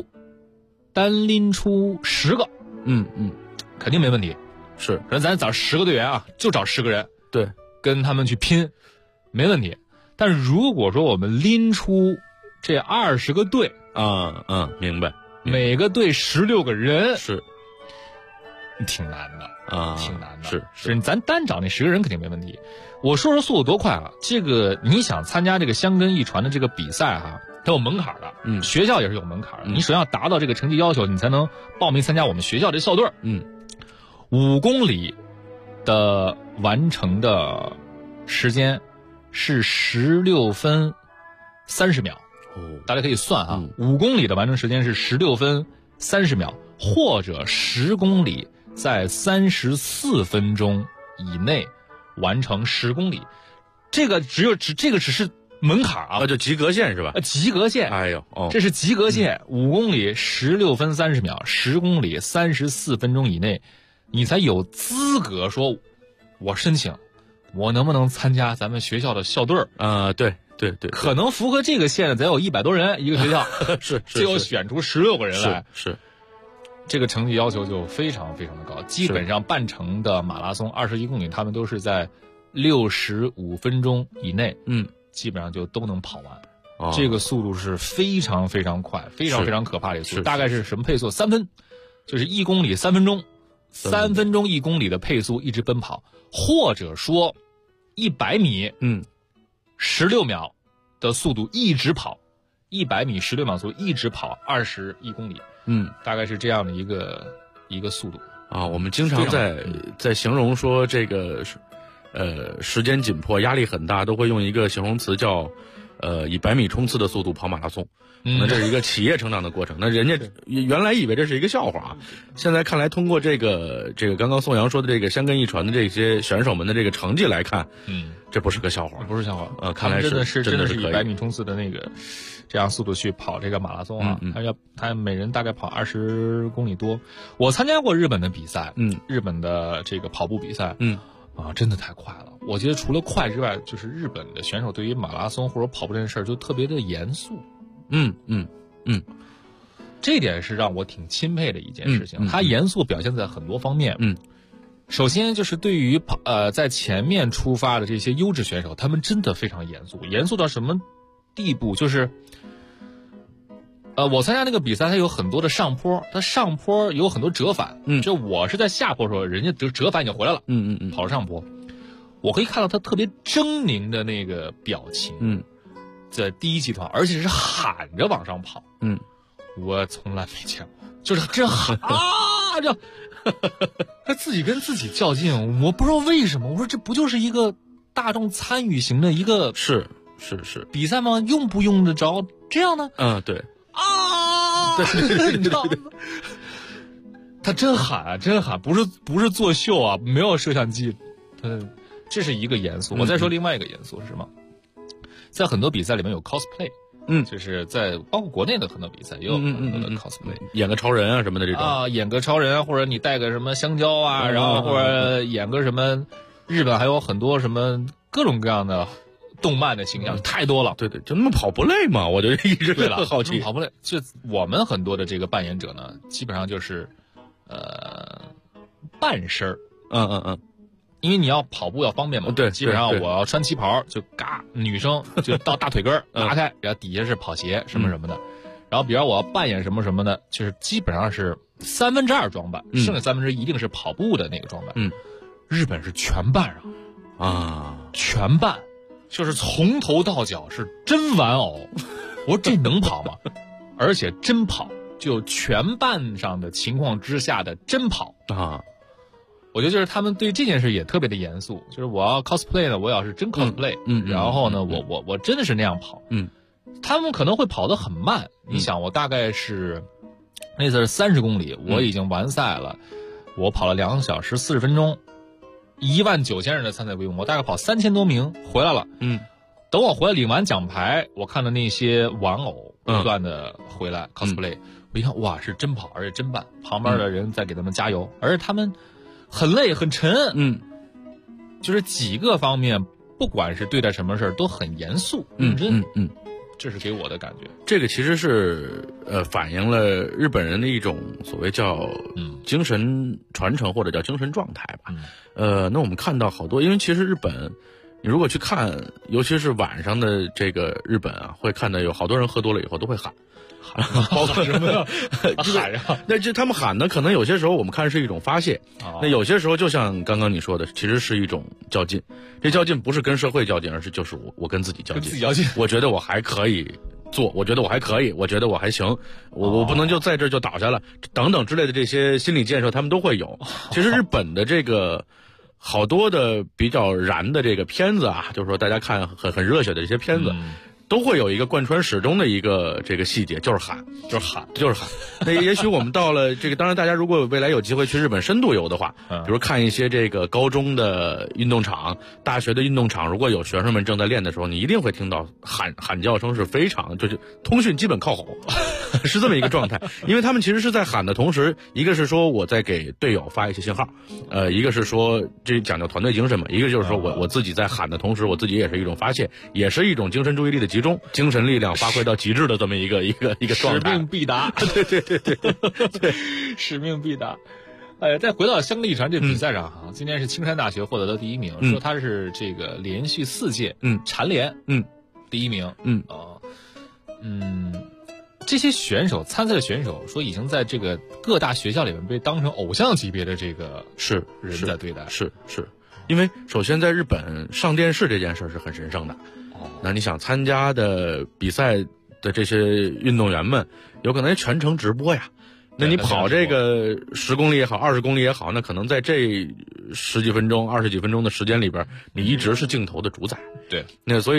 10个，肯定没问题。
是，
可能咱找10个队员啊，就找10个人，
对，
跟他们去拼，没问题。但是如果说我们拎出这20个队，
明白，
每个队16个人，
是，
挺难的
啊，
挺难的。
是，
咱单找那10个人肯定没问题。我说速度多快啊！这个你想参加这个箱根驿传的这个比赛哈，它有门槛的，学校也是有门槛的。你首先要达到这个成绩要求，你才能报名参加我们学校的校队。5公里的完成的时间是16分30秒，大家可以算啊，5公里的完成时间是16分30秒，或者10公里在34分钟以内完成10公里，这个只是门槛啊，
就及格线是吧？
及格线，
哎呦，
这是及格线，5公里16分30秒，10公里34分钟以内。你才有资格说，我申请，我能不能参加咱们学校的校队
对，
可能符合这个线的得有100多人一个学校，
是，
最后选出16个人来，
是，
这个成绩要求就非常非常的高，基本上半程的马拉松21公里，他们都是在65分钟以内，基本上就都能跑完，这个速度是非常非常快，非常非常可怕的速度，大概是什么配速？3分，就是1公里3分钟。3分钟1公里的配速一直奔跑，或者说100米，16秒的速度一直跑，100米16秒速度一直跑21公里，大概是这样的一个速度
啊。我们经常在形容说这个时间紧迫、压力很大，都会用一个形容词叫以100米冲刺的速度跑马拉松。那这是一个企业成长的过程。那人家原来以为这是一个笑话啊，现在看来通过这个刚刚宋阳说的这个香根一传的这些选手们的这个成绩来看，这不是个笑话，
不是笑话。
看来
真的是以
100
米冲刺的那个这样速度去跑这个马拉松啊，他每人大概跑20公里多。我参加过日本的比赛，日本的这个跑步比赛，真的太快了。我觉得除了快之外，就是日本的选手对于马拉松或者跑步这件事儿就特别的严肃。这一点是让我挺钦佩的一件事情。他严肃表现在很多方面。首先就是对于在前面出发的这些优质选手，他们真的非常严肃，严肃到什么地步？就是我参加那个比赛，它有很多的上坡，它上坡有很多折返。就我是在下坡的时候，人家折返已经回来了。跑了上坡，我可以看到他特别狰狞的那个表情。在第一集团，而且是喊着往上跑。我从来没见过，就是这喊啊，这他自己跟自己较劲，我不知道为什么。我说这不就是一个大众参与型的一个
是
比赛吗？用不用得着这样呢？
对
啊，你知道吗？他真喊，不是作秀啊，没有摄像机，这是一个元素。我再说另外一个元素是什么？在很多比赛里面有 cosplay。就是在包括国内的很多比赛也有很多的 cosplay，
演个超人啊什么的这种
啊，演个超人啊，或者你带个什么香蕉啊，然后或者演个什么，日本还有很多什么各种各样的动漫的形象，太多了。
对，就那么跑不累吗？我就一直很好奇，
跑不累。就我们很多的这个扮演者呢，基本上就是半身儿。因为你要跑步要方便嘛，
对，
基本上我要穿旗袍，就嘎，女生就到大腿根拿开，然后底下是跑鞋什么什么的，然后比如我要扮演什么什么的，就是基本上是2/3装扮，剩下1/3一定是跑步的那个装扮。日本是全扮上啊，全扮，就是从头到脚是真玩偶。我说这能跑吗？而且真跑，就全扮上的情况之下的真跑啊。我觉得就是他们对这件事也特别的严肃，就是我要 cosplay 呢，我要是真 cosplay，然后呢，我真的是那样跑，他们可能会跑得很慢。你想，我大概是那次是30公里，我已经完赛了，我跑了2小时40分钟，19000人的参赛规模，我大概跑3000多名回来了。等我回来领完奖牌，我看到那些玩偶不断的回来 cosplay，我一看哇，是真跑，而且真扮，旁边的人在给他们加油，而且他们很累很沉，就是几个方面，不管是对待什么事儿都很严肃认真，这是给我的感觉。
这个其实是反映了日本人的一种所谓叫精神传承或者叫精神状态吧。那我们看到好多，因为其实日本，你如果去看，尤其是晚上的这个日本啊，会看到有好多人喝多了以后都会喊。
包括什么喊呀？
那这他们喊呢，可能有些时候我们看是一种发泄，那有些时候就像刚刚你说的，其实是一种较劲。这较劲不是跟社会较劲，而是就是我跟自己较劲。
跟自己较劲，
我觉得我还可以做，我觉得我还可以，我觉得我还行，我不能就在这就倒下了，等等之类的这些心理建设，他们都会有。其实日本的这个好多的比较燃的这个片子啊，就是说大家看很热血的这些片子。都会有一个贯穿始终的一个这个细节，就是喊。那也许我们到了这个，当然大家如果未来有机会去日本深度游的话，比如看一些这个高中的运动场、大学的运动场，如果有学生们正在练的时候，你一定会听到喊叫声是非常，就是通讯基本靠吼，是这么一个状态。因为他们其实是在喊的同时，一个是说我在给队友发一些信号，一个是说这讲究团队精神嘛，一个就是说我自己在喊的同时，我自己也是一种发泄，也是一种精神注意力的集中，精神力量发挥到极致的这么一个状态。
使命必达，
对，
使命必达。再回到香根一传这比赛上哈，今年是青山大学获得了第1名，说他是这个连续4届蝉联第1名，这些选手参赛的选手说已经在这个各大学校里面被当成偶像级别的这个人在对待，
是，因为首先在日本上电视这件事是很神圣的。那你想参加的比赛的这些运动员们，有可能全程直播呀。那你跑这个10公里也好，20公里也好，那可能在这10几分钟、20几分钟的时间里边，你一直是镜头的主宰。
对，
那所以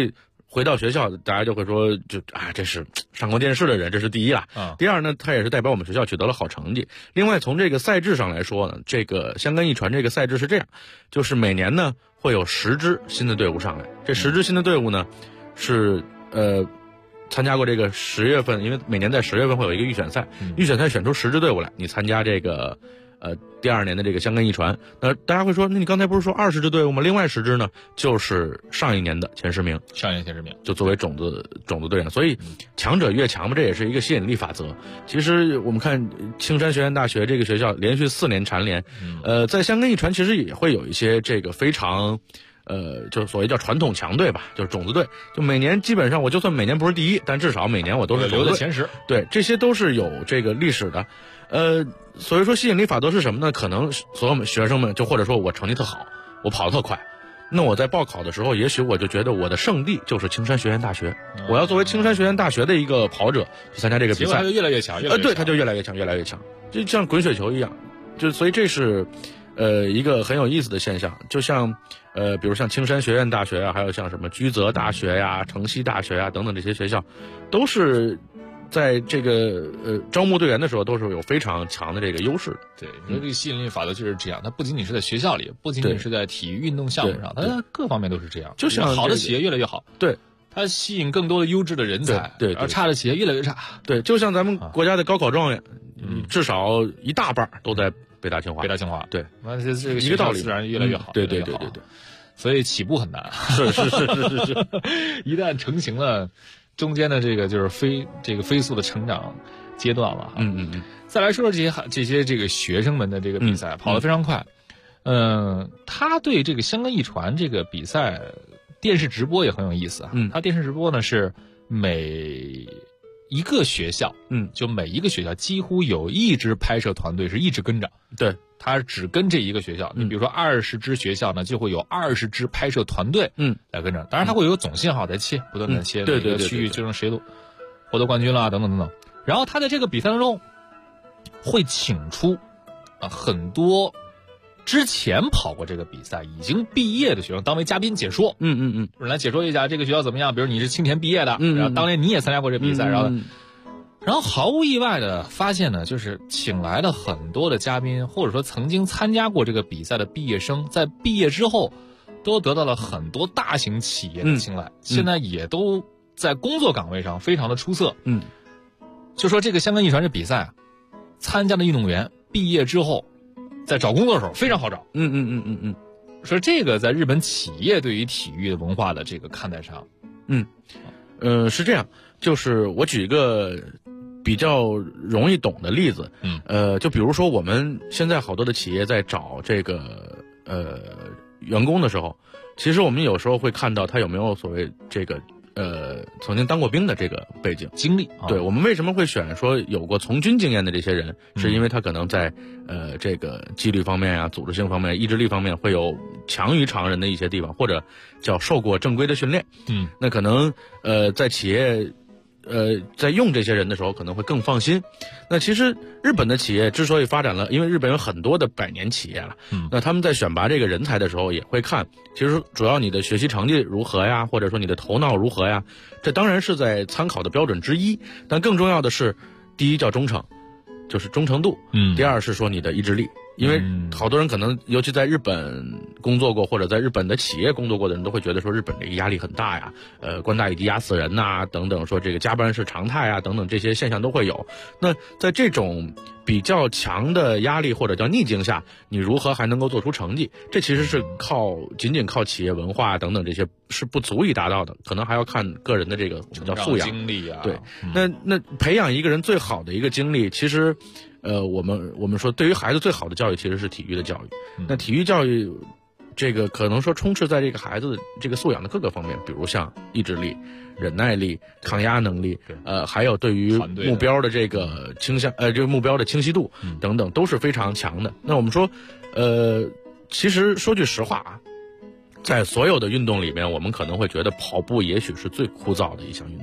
回到学校，大家就会说，这是上过电视的人，这是第一了。第二呢，它也是代表我们学校取得了好成绩。另外，从这个赛制上来说呢，这个香根一传这个赛制是这样，就是每年呢会有10支新的队伍上来，这10支新的队伍呢是参加过这个10月份，因为每年在10月份会有一个预选赛，预选赛选出10支队伍来，你参加这个第2年的这个香根一传。那大家会说，那你刚才不是说20支队伍吗？另外10支呢，就是上一年的前10名，
上一年前10名
就作为种子队呢。所以强者越强嘛，这也是一个吸引力法则。其实我们看青山学院大学这个学校连续4年蝉联，在香根一传其实也会有一些这个非常。就是所谓叫传统强队吧，就是种子队，就每年基本上我就算每年不是第一，但至少每年我都是
留在前10。
对，这些都是有这个历史的。所以说吸引力法则是什么呢？可能所有学生们就或者说我成绩特好，我跑得特快，那我在报考的时候，也许我就觉得我的圣地就是青山学院大学，我要作为青山学院大学的一个跑者去参加这个比赛，
结果他就越来越强，
对，他就越来越强，越来越强，就像滚雪球一样，就所以这是。一个很有意思的现象，就像比如像青山学院大学啊，还有像什么居泽大学呀、城西大学啊等等这些学校，都是在这个招募队员的时候都是有非常强的这个优势。
对，因为这个吸引力法则就是这样，它不仅仅是在学校里，不仅仅是在体育运动项目上，它各方面都是这样。
就像
好的企业越来越好，
对，
它吸引更多的优质的人才，
对，
而差的企业越来越差。
对，就像咱们国家的高考状元，至少一大半都在。北大清华，对，
那这个
一个道理，
自然越来越好，
对，
所以起步很难，
是，
一旦成型了，中间的这个就是飞速的成长阶段了哈。再来说说这些这个学生们的这个比赛跑得非常快，他对这个香根一传这个比赛电视直播也很有意思啊，他电视直播呢是每一个学校，就每一个学校几乎有一支拍摄团队是一直跟着，
对，
他只跟这一个学校。你比如说20支学校呢，就会有20支拍摄团队，来跟着。当然，他会有总信号在切，不断的切，
对，
区域最终谁获得冠军啦，等等等等。然后他在这个比赛当中会请出很多之前跑过这个比赛已经毕业的学生当为嘉宾解说，来解说一下这个学校怎么样。比如你是青田毕业的，然后当年你也参加过这比赛，然后毫无意外的发现呢，就是请来了很多的嘉宾，或者说曾经参加过这个比赛的毕业生，在毕业之后都得到了很多大型企业的青睐，现在也都在工作岗位上非常的出色。就说这个香根一传这比赛参加的运动员毕业之后在找工作的时候非常好找。说这个在日本企业对于体育文化的这个看待上，
是这样，就是我举一个比较容易懂的例子，就比如说我们现在好多的企业在找这个员工的时候，其实我们有时候会看到他有没有所谓这个曾经当过兵的这个背景
经历。
对，我们为什么会选说有过从军经验的这些人，是因为他可能在这个纪律方面啊、组织性方面、意志力方面会有强于常人的一些地方，或者叫受过正规的训练。那可能在企业在用这些人的时候可能会更放心。那其实日本的企业之所以发展了，因为日本有很多的百年企业了，那他们在选拔这个人才的时候也会看，其实主要你的学习成绩如何呀，或者说你的头脑如何呀，这当然是在参考的标准之一，但更重要的是，第一叫忠诚，就是忠诚度，第二是说你的意志力。因为好多人可能尤其在日本工作过或者在日本的企业工作过的人都会觉得说日本这个压力很大呀，官大一级压死人呐，等等，说这个加班是常态啊，等等，这些现象都会有。那在这种比较强的压力或者叫逆境下，你如何还能够做出成绩？这其实是仅仅靠企业文化等等这些是不足以达到的，可能还要看个人的这个叫素养
经历啊。
对，那培养一个人最好的一个经历，其实我们说对于孩子最好的教育其实是体育的教育。那体育教育这个可能说充斥在这个孩子的这个素养的各个方面，比如像意志力、忍耐力、抗压能力，还有对于目标的这个倾向，这个目标的清晰度等等都是非常强的。那我们说，其实说句实话啊，在所有的运动里面，我们可能会觉得跑步也许是最枯燥的一项运动。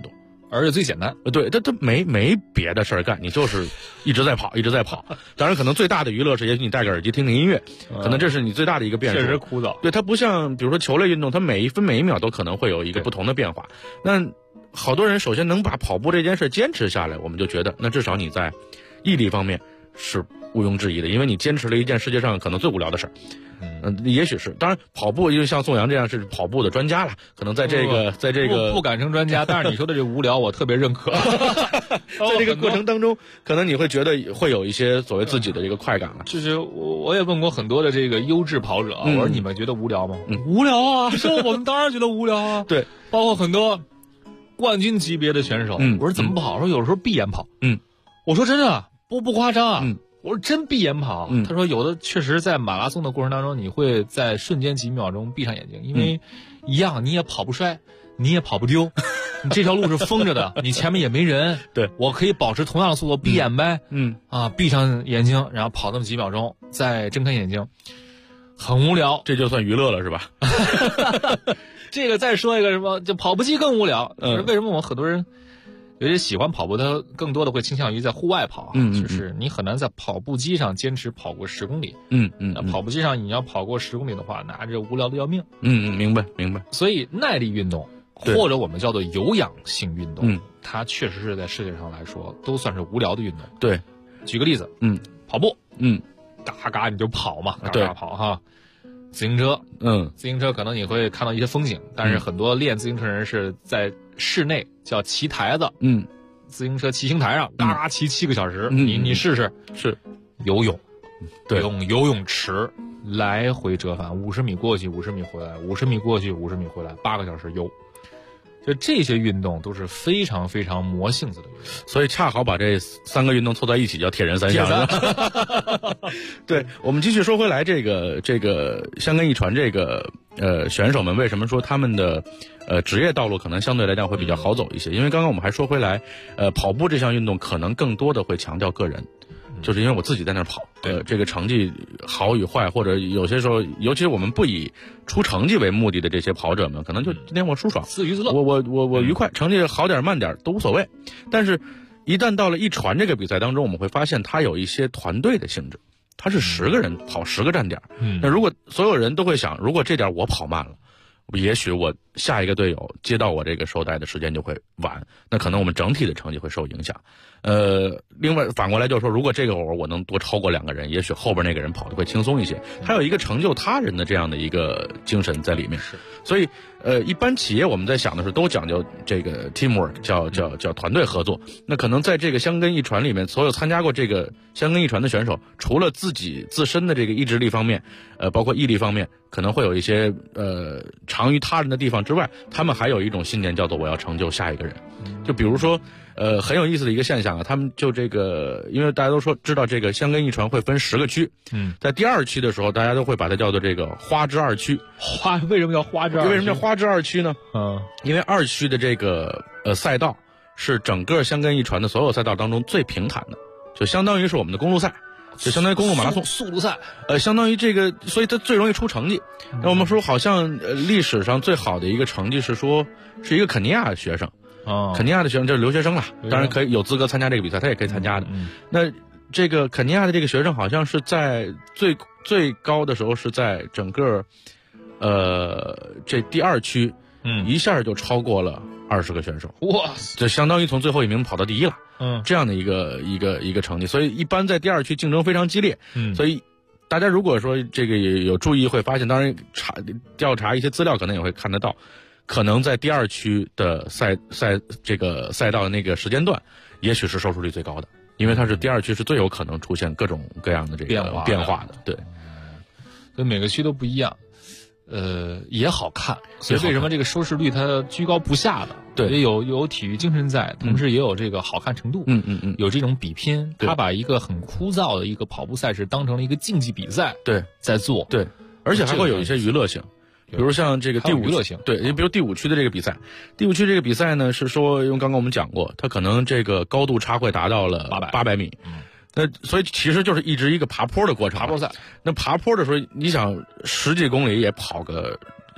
而且最简单。
对，他没别的事儿干，你就是一直在跑。当然，可能最大的娱乐是，也许你戴个耳机听听音乐，可能这是你最大的一个变数。
确实枯燥。
对，它不像比如说球类运动，它每一分每一秒都可能会有一个不同的变化。那好多人首先能把跑步这件事坚持下来，我们就觉得那至少你在毅力方面是毋庸置疑的，因为你坚持了一件世界上可能最无聊的事儿。也许是，当然跑步，因为像宋阳这样是跑步的专家了，可能在这个
不敢称专家，但是你说的这无聊，我特别认可。
在这个过程当中，可能你会觉得会有一些所谓自己的这个快感了。
就是我也问过很多的这个优质跑者，我说你们觉得无聊吗？无聊啊，说我们当然觉得无聊啊。
对，
包括很多冠军级别的选手，我说怎么跑？说有时候闭眼跑。我说真的不夸张啊。我说真闭眼跑，他说有的确实在马拉松的过程当中，你会在瞬间几秒钟闭上眼睛，因为一样你也跑不摔，你也跑不丢，你这条路是封着的，你前面也没人，
对，
我可以保持同样的速度闭眼呗，闭上眼睛，然后跑那么几秒钟，再睁开眼睛，很无聊，
这就算娱乐了是吧？
这个再说一个什么，就跑步机更无聊，为什么我们很多人？有些喜欢跑步，他更多的会倾向于在户外跑，就是你很难在跑步机上坚持跑过10公里。跑步机上你要跑过10公里的话，那这无聊的要命。
明白。
所以耐力运动或者我们叫做有氧性运动，它确实是在世界上来说都算是无聊的运动。
对，
举个例子，跑步，嘎嘎你就跑嘛，嘎嘎跑哈。自行车，自行车可能你会看到一些风景，但是很多练自行车人是在室内叫骑台子，自行车骑行台上嘎嘎骑7个小时，你试试，
是
游泳，
对，
用游泳池来回折返，50米过去50米回来，50米过去50米回来，8个小时游。就这些运动都是非常非常磨性子的运动，
所以恰好把这3个运动凑在一起叫铁人三项。对，我们继续说回来，这个香根一传这个选手们为什么说他们的职业道路可能相对来讲会比较好走一些？因为刚刚我们还说回来，跑步这项运动可能更多的会强调个人。就是因为我自己在那儿跑，这个成绩好与坏，或者有些时候，尤其是我们不以出成绩为目的的这些跑者们，可能就今天我舒爽，
自娱自乐，
我愉快，成绩好点慢点都无所谓。但是，一旦到了一传这个比赛当中，我们会发现它有一些团队的性质，它是10个人跑10个站点。那如果所有人都会想，如果这点我跑慢了，也许我下一个队友接到我这个绶带的时间就会晚，那可能我们整体的成绩会受影响。另外反过来就是说，如果这个会儿我能多超过2个人，也许后边那个人跑得会轻松一些。还有一个成就他人的这样的一个精神在里面。
是，
所以一般企业我们在想的是都讲究这个 teamwork， 叫团队合作。那可能在这个香根一传里面，所有参加过这个香根一传的选手，除了自己自身的这个意志力方面，包括毅力方面，可能会有一些长于他人的地方之外，他们还有一种信念叫做我要成就下一个人。就比如说很有意思的一个现象啊，他们就这个，因为大家都知道这个香根一传会分10个区，在第2区的时候，大家都会把它叫做这个花之2区。
为什么叫花之2区？
为什么叫花之2区呢？因为2区的这个赛道是整个香根一传的所有赛道当中最平坦的，就相当于是我们的公路赛。就相当于公路马拉松
速度赛，
相当于这个，所以它最容易出成绩。那我们说，好像历史上最好的一个成绩是说，是一个肯尼亚的学生，肯尼亚的学生就是留学生了，当然可以有资格参加这个比赛，他也可以参加的。那这个肯尼亚的这个学生好像是在最高的时候是在整个这第2区，一下就超过了20个选手，
哇，
就相当于从最后一名跑到第1了。这样的一个成绩，所以一般在第2区竞争非常激烈。所以大家如果说这个有注意，会发现，当然调查一些资料，可能也会看得到，可能在第2区的这个赛道的那个时间段，也许是收视率最高的，因为它是第2区是最有可能出现各种各样的这个变化的。对，
所以每个区都不一样。也好看，所以为什么这个收视率它居高不下的？
对，
也有体育精神在，同时也有这个好看程度。有这种比拼，他把一个很枯燥的一个跑步赛事当成了一个竞技比赛，
对，
在做。
对，而且还会有一些娱乐性，比如像这个第5
娱乐性，
对，比如第5区的这个比赛，第5区这个比赛呢是说，因为刚刚我们讲过，它可能这个高度差会达到了800米。那所以其实就是一个爬坡的过程，
爬坡赛。
那爬坡的时候，你想10几公里也跑个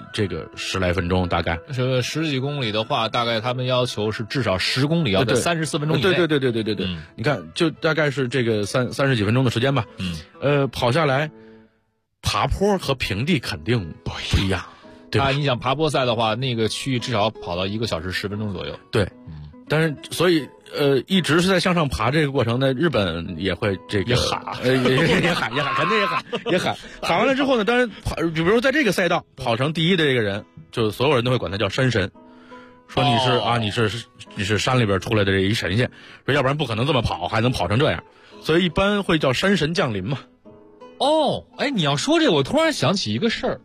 这个10来分钟，大概
是10几公里的话，大概他们要求是至少10公里要在34分钟以内。
对，你看，就大概是这个30几分钟的时间吧。跑下来，爬坡和平地肯定不一样，对吧？
你想爬坡赛的话，那个区域至少跑到1个小时10分钟左右。
对，但是所以一直是在向上爬这个过程呢，日本也会这个
也喊，
肯定也喊完了之后呢，当然比如在这个赛道跑成第一的这个人，就所有人都会管他叫山神，说你是山里边出来的这一神仙，说要不然不可能这么跑，还能跑成这样，所以一般会叫山神降临嘛。
你要说这个，我突然想起一个事儿。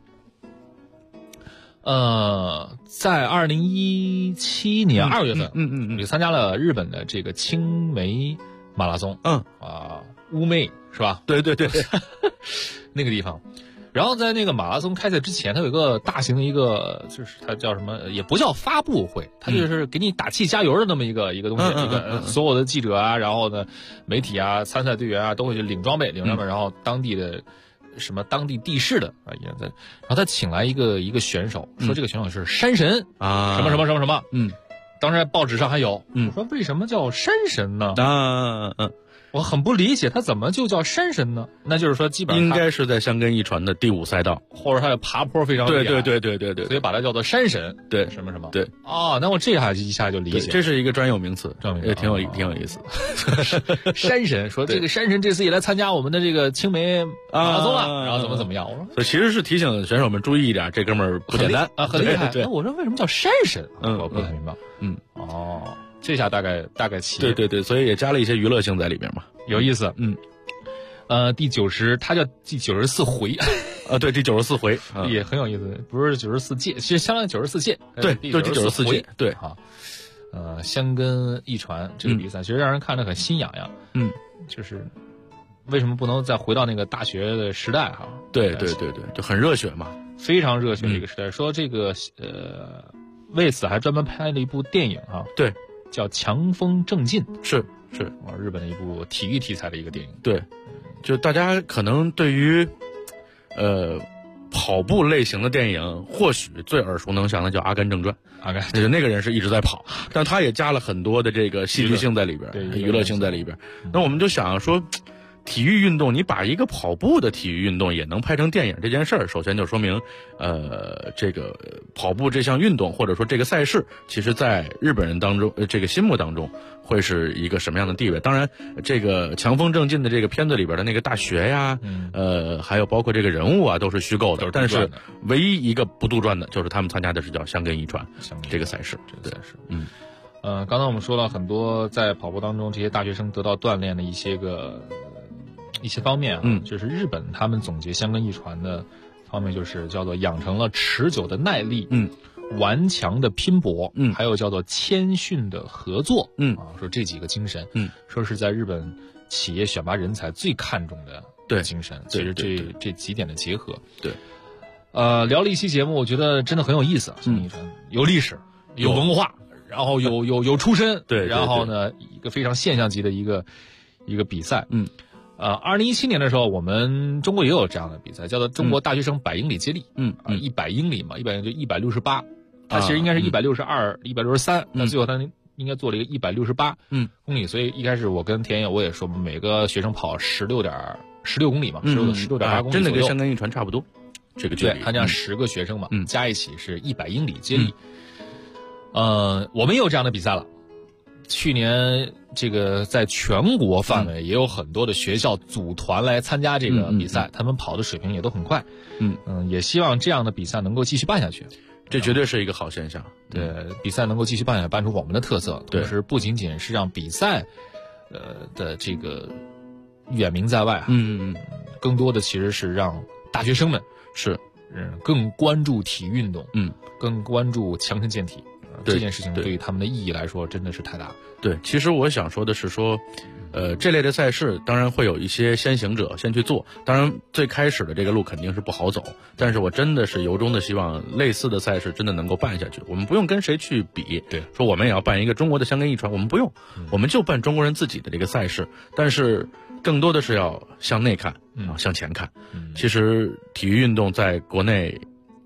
在2017年2月份，也参加了日本的这个青梅马拉松，乌梅是吧？
对，
那个地方。然后在那个马拉松开赛之前，它有一个大型的一个，就是它叫什么，也不叫发布会，它就是给你打气加油的那么一个东西。所有的记者啊，然后呢，媒体啊，参赛队员啊，都会去领装备，然后当地的。什么当地地势的也在，然后他请来一个选手，说这个选手是山神啊，什么，当时报纸上还有，我说为什么叫山神呢？我很不理解，他怎么就叫山神呢？那就是说，基本上
应该是在箱根驿传的第5赛道，
或者他的爬坡非常厉害，
对，
所以把它叫做山神，
对，
什么，
对，
那我这一下就理解，
这是一个专有名词，也挺有意思。
山神说这个山神这次也来参加我们的这个青梅马拉松了，然后怎么样？我说，
所以其实是提醒选手们注意一点，这哥们儿不简单
啊，很厉害。
对，
我说为什么叫山神？我不太明白。这下大概起
对，所以也加了一些娱乐性在里边嘛，
有意思。它叫第94回
对，第94回
也很有意思，不是94届，其实相当于94届，
对，就第94届，对
箱根驿传这个比赛，其实让人看着很心痒痒。就是为什么不能再回到那个大学的时代哈？
对，就很热血嘛，
非常热血的一个时代。说这个为此还专门拍了一部电影哈，
对，
叫《强风正劲》，
是
日本的一部体育题材的一个电影。
对，就大家可能对于跑步类型的电影，或许最耳熟能详的叫《阿甘正传》。那个人是一直在跑，但他也加了很多的这个戏剧性在里边，娱乐性在里边。那我们就想说，体育运动，你把一个跑步的体育运动也能拍成电影这件事儿，首先就说明，这个跑步这项运动或者说这个赛事，其实在日本人当中，这个心目当中会是一个什么样的地位？当然，这个强风正劲的这个片子里边的那个大学呀，还有包括这个人物啊，都是虚构的。但是唯一一个不杜撰的，就是他们参加的是叫箱根驿传这个赛事。
刚才我们说了很多在跑步当中这些大学生得到锻炼的一些方面啊，就是日本他们总结箱根驿传的方面，就是叫做养成了持久的耐力，顽强的拼搏，还有叫做谦逊的合作，说这几个精神，说是在日本企业选拔人才最看重的精神。其实这几点的结合，
对，
聊了一期节目，我觉得真的很有意思。箱根驿传有历史，有文化，然后有出身，
对，
然后呢，一个非常现象级的一个比赛，2017年的时候，我们中国也有这样的比赛，叫做中国大学生100英里接力，100英里嘛，100英里就168，它其实应该是162、163，但最后它应该做了一个168公里，所以一开始我跟田野我也说，每个学生跑16公里嘛，16.8公里，
真的跟箱根驿传差不多，这个距离，
对，他这样10个学生嘛，加一起是100英里接力，我们也有这样的比赛了。去年这个在全国范围也有很多的学校组团来参加这个比赛，他们跑的水平也都很快，也希望这样的比赛能够继续办下去，
这绝对是一个好现象。
对，比赛能够继续办下去，办出我们的特色，同时不仅仅是让比赛的这个远名在外啊，更多的其实是让大学生们更关注体育运动，更关注强身健体。这件事情对于他们的意义来说真的是太大。
对，其实我想说的是说，这类的赛事当然会有一些先行者先去做，当然最开始的这个路肯定是不好走，但是我真的是由衷的希望类似的赛事真的能够办下去。我们不用跟谁去比，
对，
说我们也要办一个中国的箱根驿传，我们不用，我们就办中国人自己的这个赛事，但是更多的是要向内看向前看。其实体育运动在国内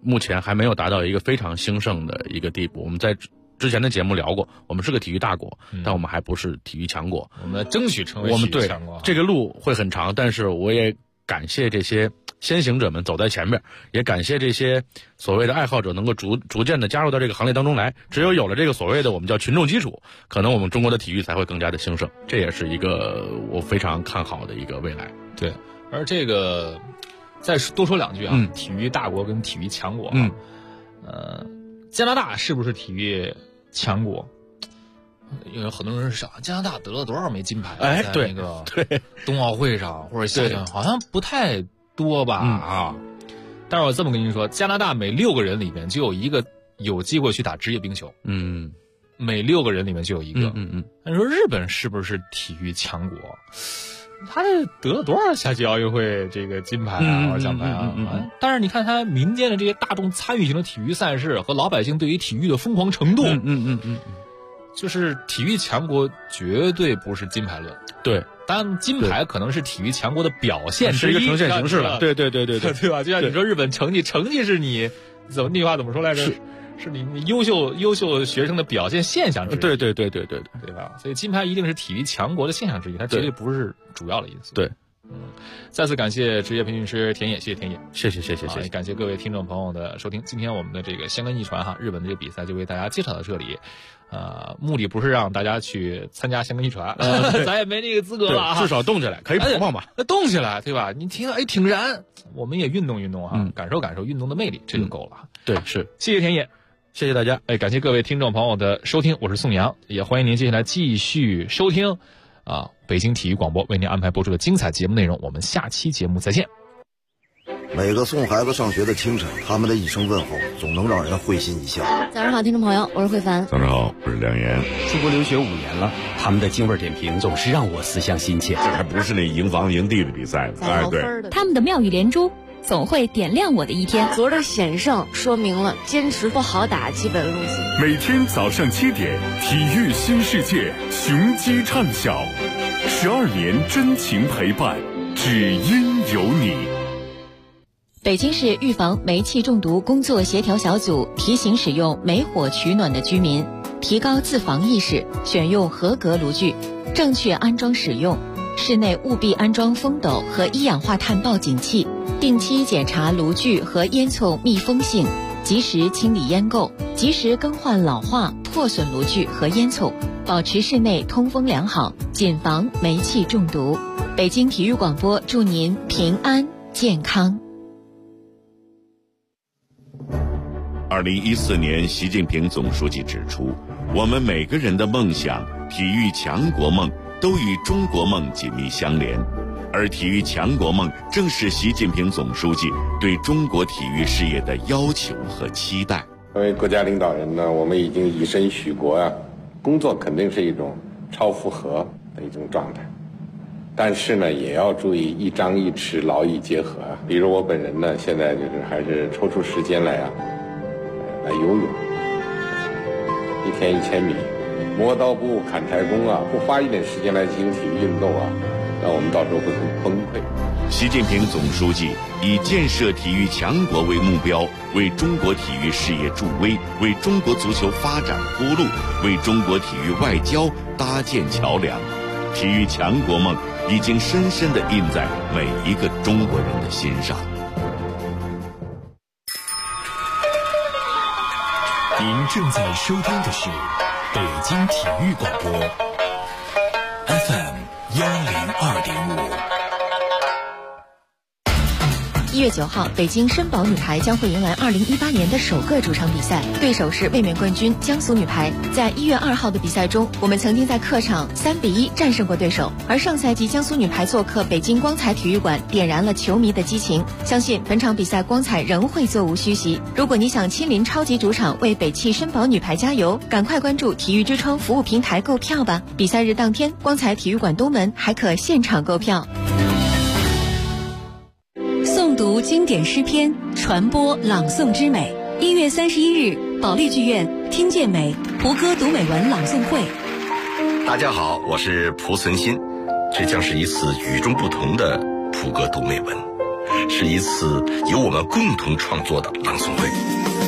目前还没有达到一个非常兴盛的一个地步。我们在之前的节目聊过，我们是个体育大国，但我们还不是体育强国。
我们争取成为体育强国，
这个路会很长，但是我也感谢这些先行者们走在前面，也感谢这些所谓的爱好者能够逐渐的加入到这个行列当中来。只有了这个所谓的我们叫群众基础，可能我们中国的体育才会更加的兴盛。这也是一个我非常看好的一个未来。
对，而这个再多说两句啊，体育大国跟体育强国，加拿大是不是体育强国？因为很多人是想加拿大得了多少枚金牌，在那个冬奥会上或者夏天好像不太多吧啊。但是我这么跟您说，加拿大每6个人里面就有一个有机会去打职业冰球，每6个人里面就有一个。但是说日本是不是体育强国？他得了多少夏季奥运会这个金牌啊，或者奖牌啊？但是你看他民间的这些大众参与型的体育赛事和老百姓对于体育的疯狂程度，就是体育强国绝对不是金牌论。
对，
当然金牌可能是体育强国的表现之一，
是一个呈现形式了。对
对吧？就像你说日本成绩是你那句话怎么说来着？是你优秀学生的表现现象之一。
对
吧？所以金牌一定是体育强国的现象之一，它绝对不是主要的因素。
对。
再次感谢职业培训师田野，谢谢田野，
谢谢，
也感谢各位听众朋友的收听。今天我们的这个香根一传日本的这个比赛就为大家介绍到这里。目的不是让大家去参加香根一传，咱也没那个资格了
至少动起来，可以跑嘛？
动起来，对吧？你听，挺燃，我们也运动感受运动的魅力，这就够了。
对，是，
谢谢田野，
谢谢大家，
感谢各位听众朋友的收听，我是宋阳，也欢迎您接下来继续收听北京体育广播为您安排播出的精彩节目内容，我们下期节目再见。
每个送孩子上学的清晨，他们的一声问候总能让人会心一笑。
早上好，听众朋友，我是慧凡。
早上好，我是梁岩。
出国留学5年了，他们的京味点评总是让我思乡心切。
这还不是那营房营地的比赛呢，对。
他们的妙语连珠总会点亮我的一天。
昨儿的险胜说明了坚持不好打基本路线。
每天早上7点，体育新世界，雄鸡唱晓，12年真情陪伴，只因有你。
北京市预防煤气中毒工作协调小组提醒使用煤火取暖的居民提高自防意识，选用合格炉具，正确安装使用。室内务必安装风斗和一氧化碳报警器，定期检查炉具和烟囱密封性，及时清理烟垢，及时更换老化破损炉具和烟囱，保持室内通风良好，谨防煤气中毒。北京体育广播祝您平安健康。
2014年，习近平总书记指出，我们每个人的梦想、体育强国梦都与中国梦紧密相连，而体育强国梦正是习近平总书记对中国体育事业的要求和期待。
作为国家领导人呢，我们已经以身许国啊，工作肯定是一种超负荷的一种状态，但是呢，也要注意一张一弛，劳逸结合啊。比如我本人呢，现在就是还是抽出时间来游泳，1天1000米，磨刀不误砍柴工啊，不花一点时间来进行体育运动啊，那我们到时候会很崩溃。
习近平总书记以建设体育强国为目标，为中国体育事业助威，为中国足球发展铺路，为中国体育外交搭建桥梁。体育强国梦已经深深地印在每一个中国人的心上。
您正在收听的是北京体育广播 FM 102.5。
1月9号，北京申宝女排将会迎来2018年的首个主场比赛，对手是卫冕冠军江苏女排。在1月2号的比赛中，我们曾经在客场3-1战胜过对手，而上赛季江苏女排做客北京光彩体育馆，点燃了球迷的激情。相信本场比赛光彩仍会座无虚席。如果你想亲临超级主场为北汽申宝女排加油，赶快关注体育之窗服务平台购票吧。比赛日当天，光彩体育馆东门还可现场购票。
诵读经典诗篇，传播朗诵之美。1月31日，保利剧院听见美蒲歌读美文朗诵会。
大家好，我是蒲存昕，这将是一次与众不同的蒲歌读美文。 是一次由我们共同创作的朗诵会。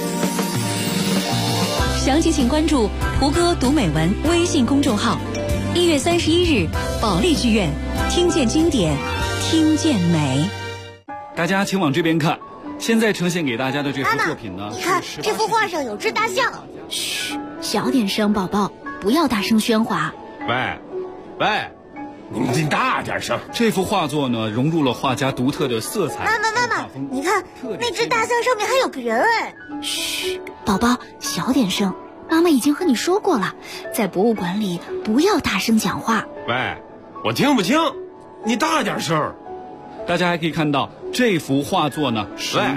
详情请关注胡歌读美文微信公众号。1月31日，保利剧院，听见经典，听见美。
大家请往这边看，现在呈现给大家的这幅作品呢，
你看这幅画上有只大象。
嘘，小点声，宝宝，不要大声喧哗。
喂，你们大点声。
这幅画作呢，融入了画家独特的色彩。
妈妈，你看那只大象上面还有个人哎。
嘘，宝宝，小点声。妈妈已经和你说过了，在博物馆里不要大声讲话。
喂，我听不清，你大点声。
大家还可以看到这幅画作呢，始于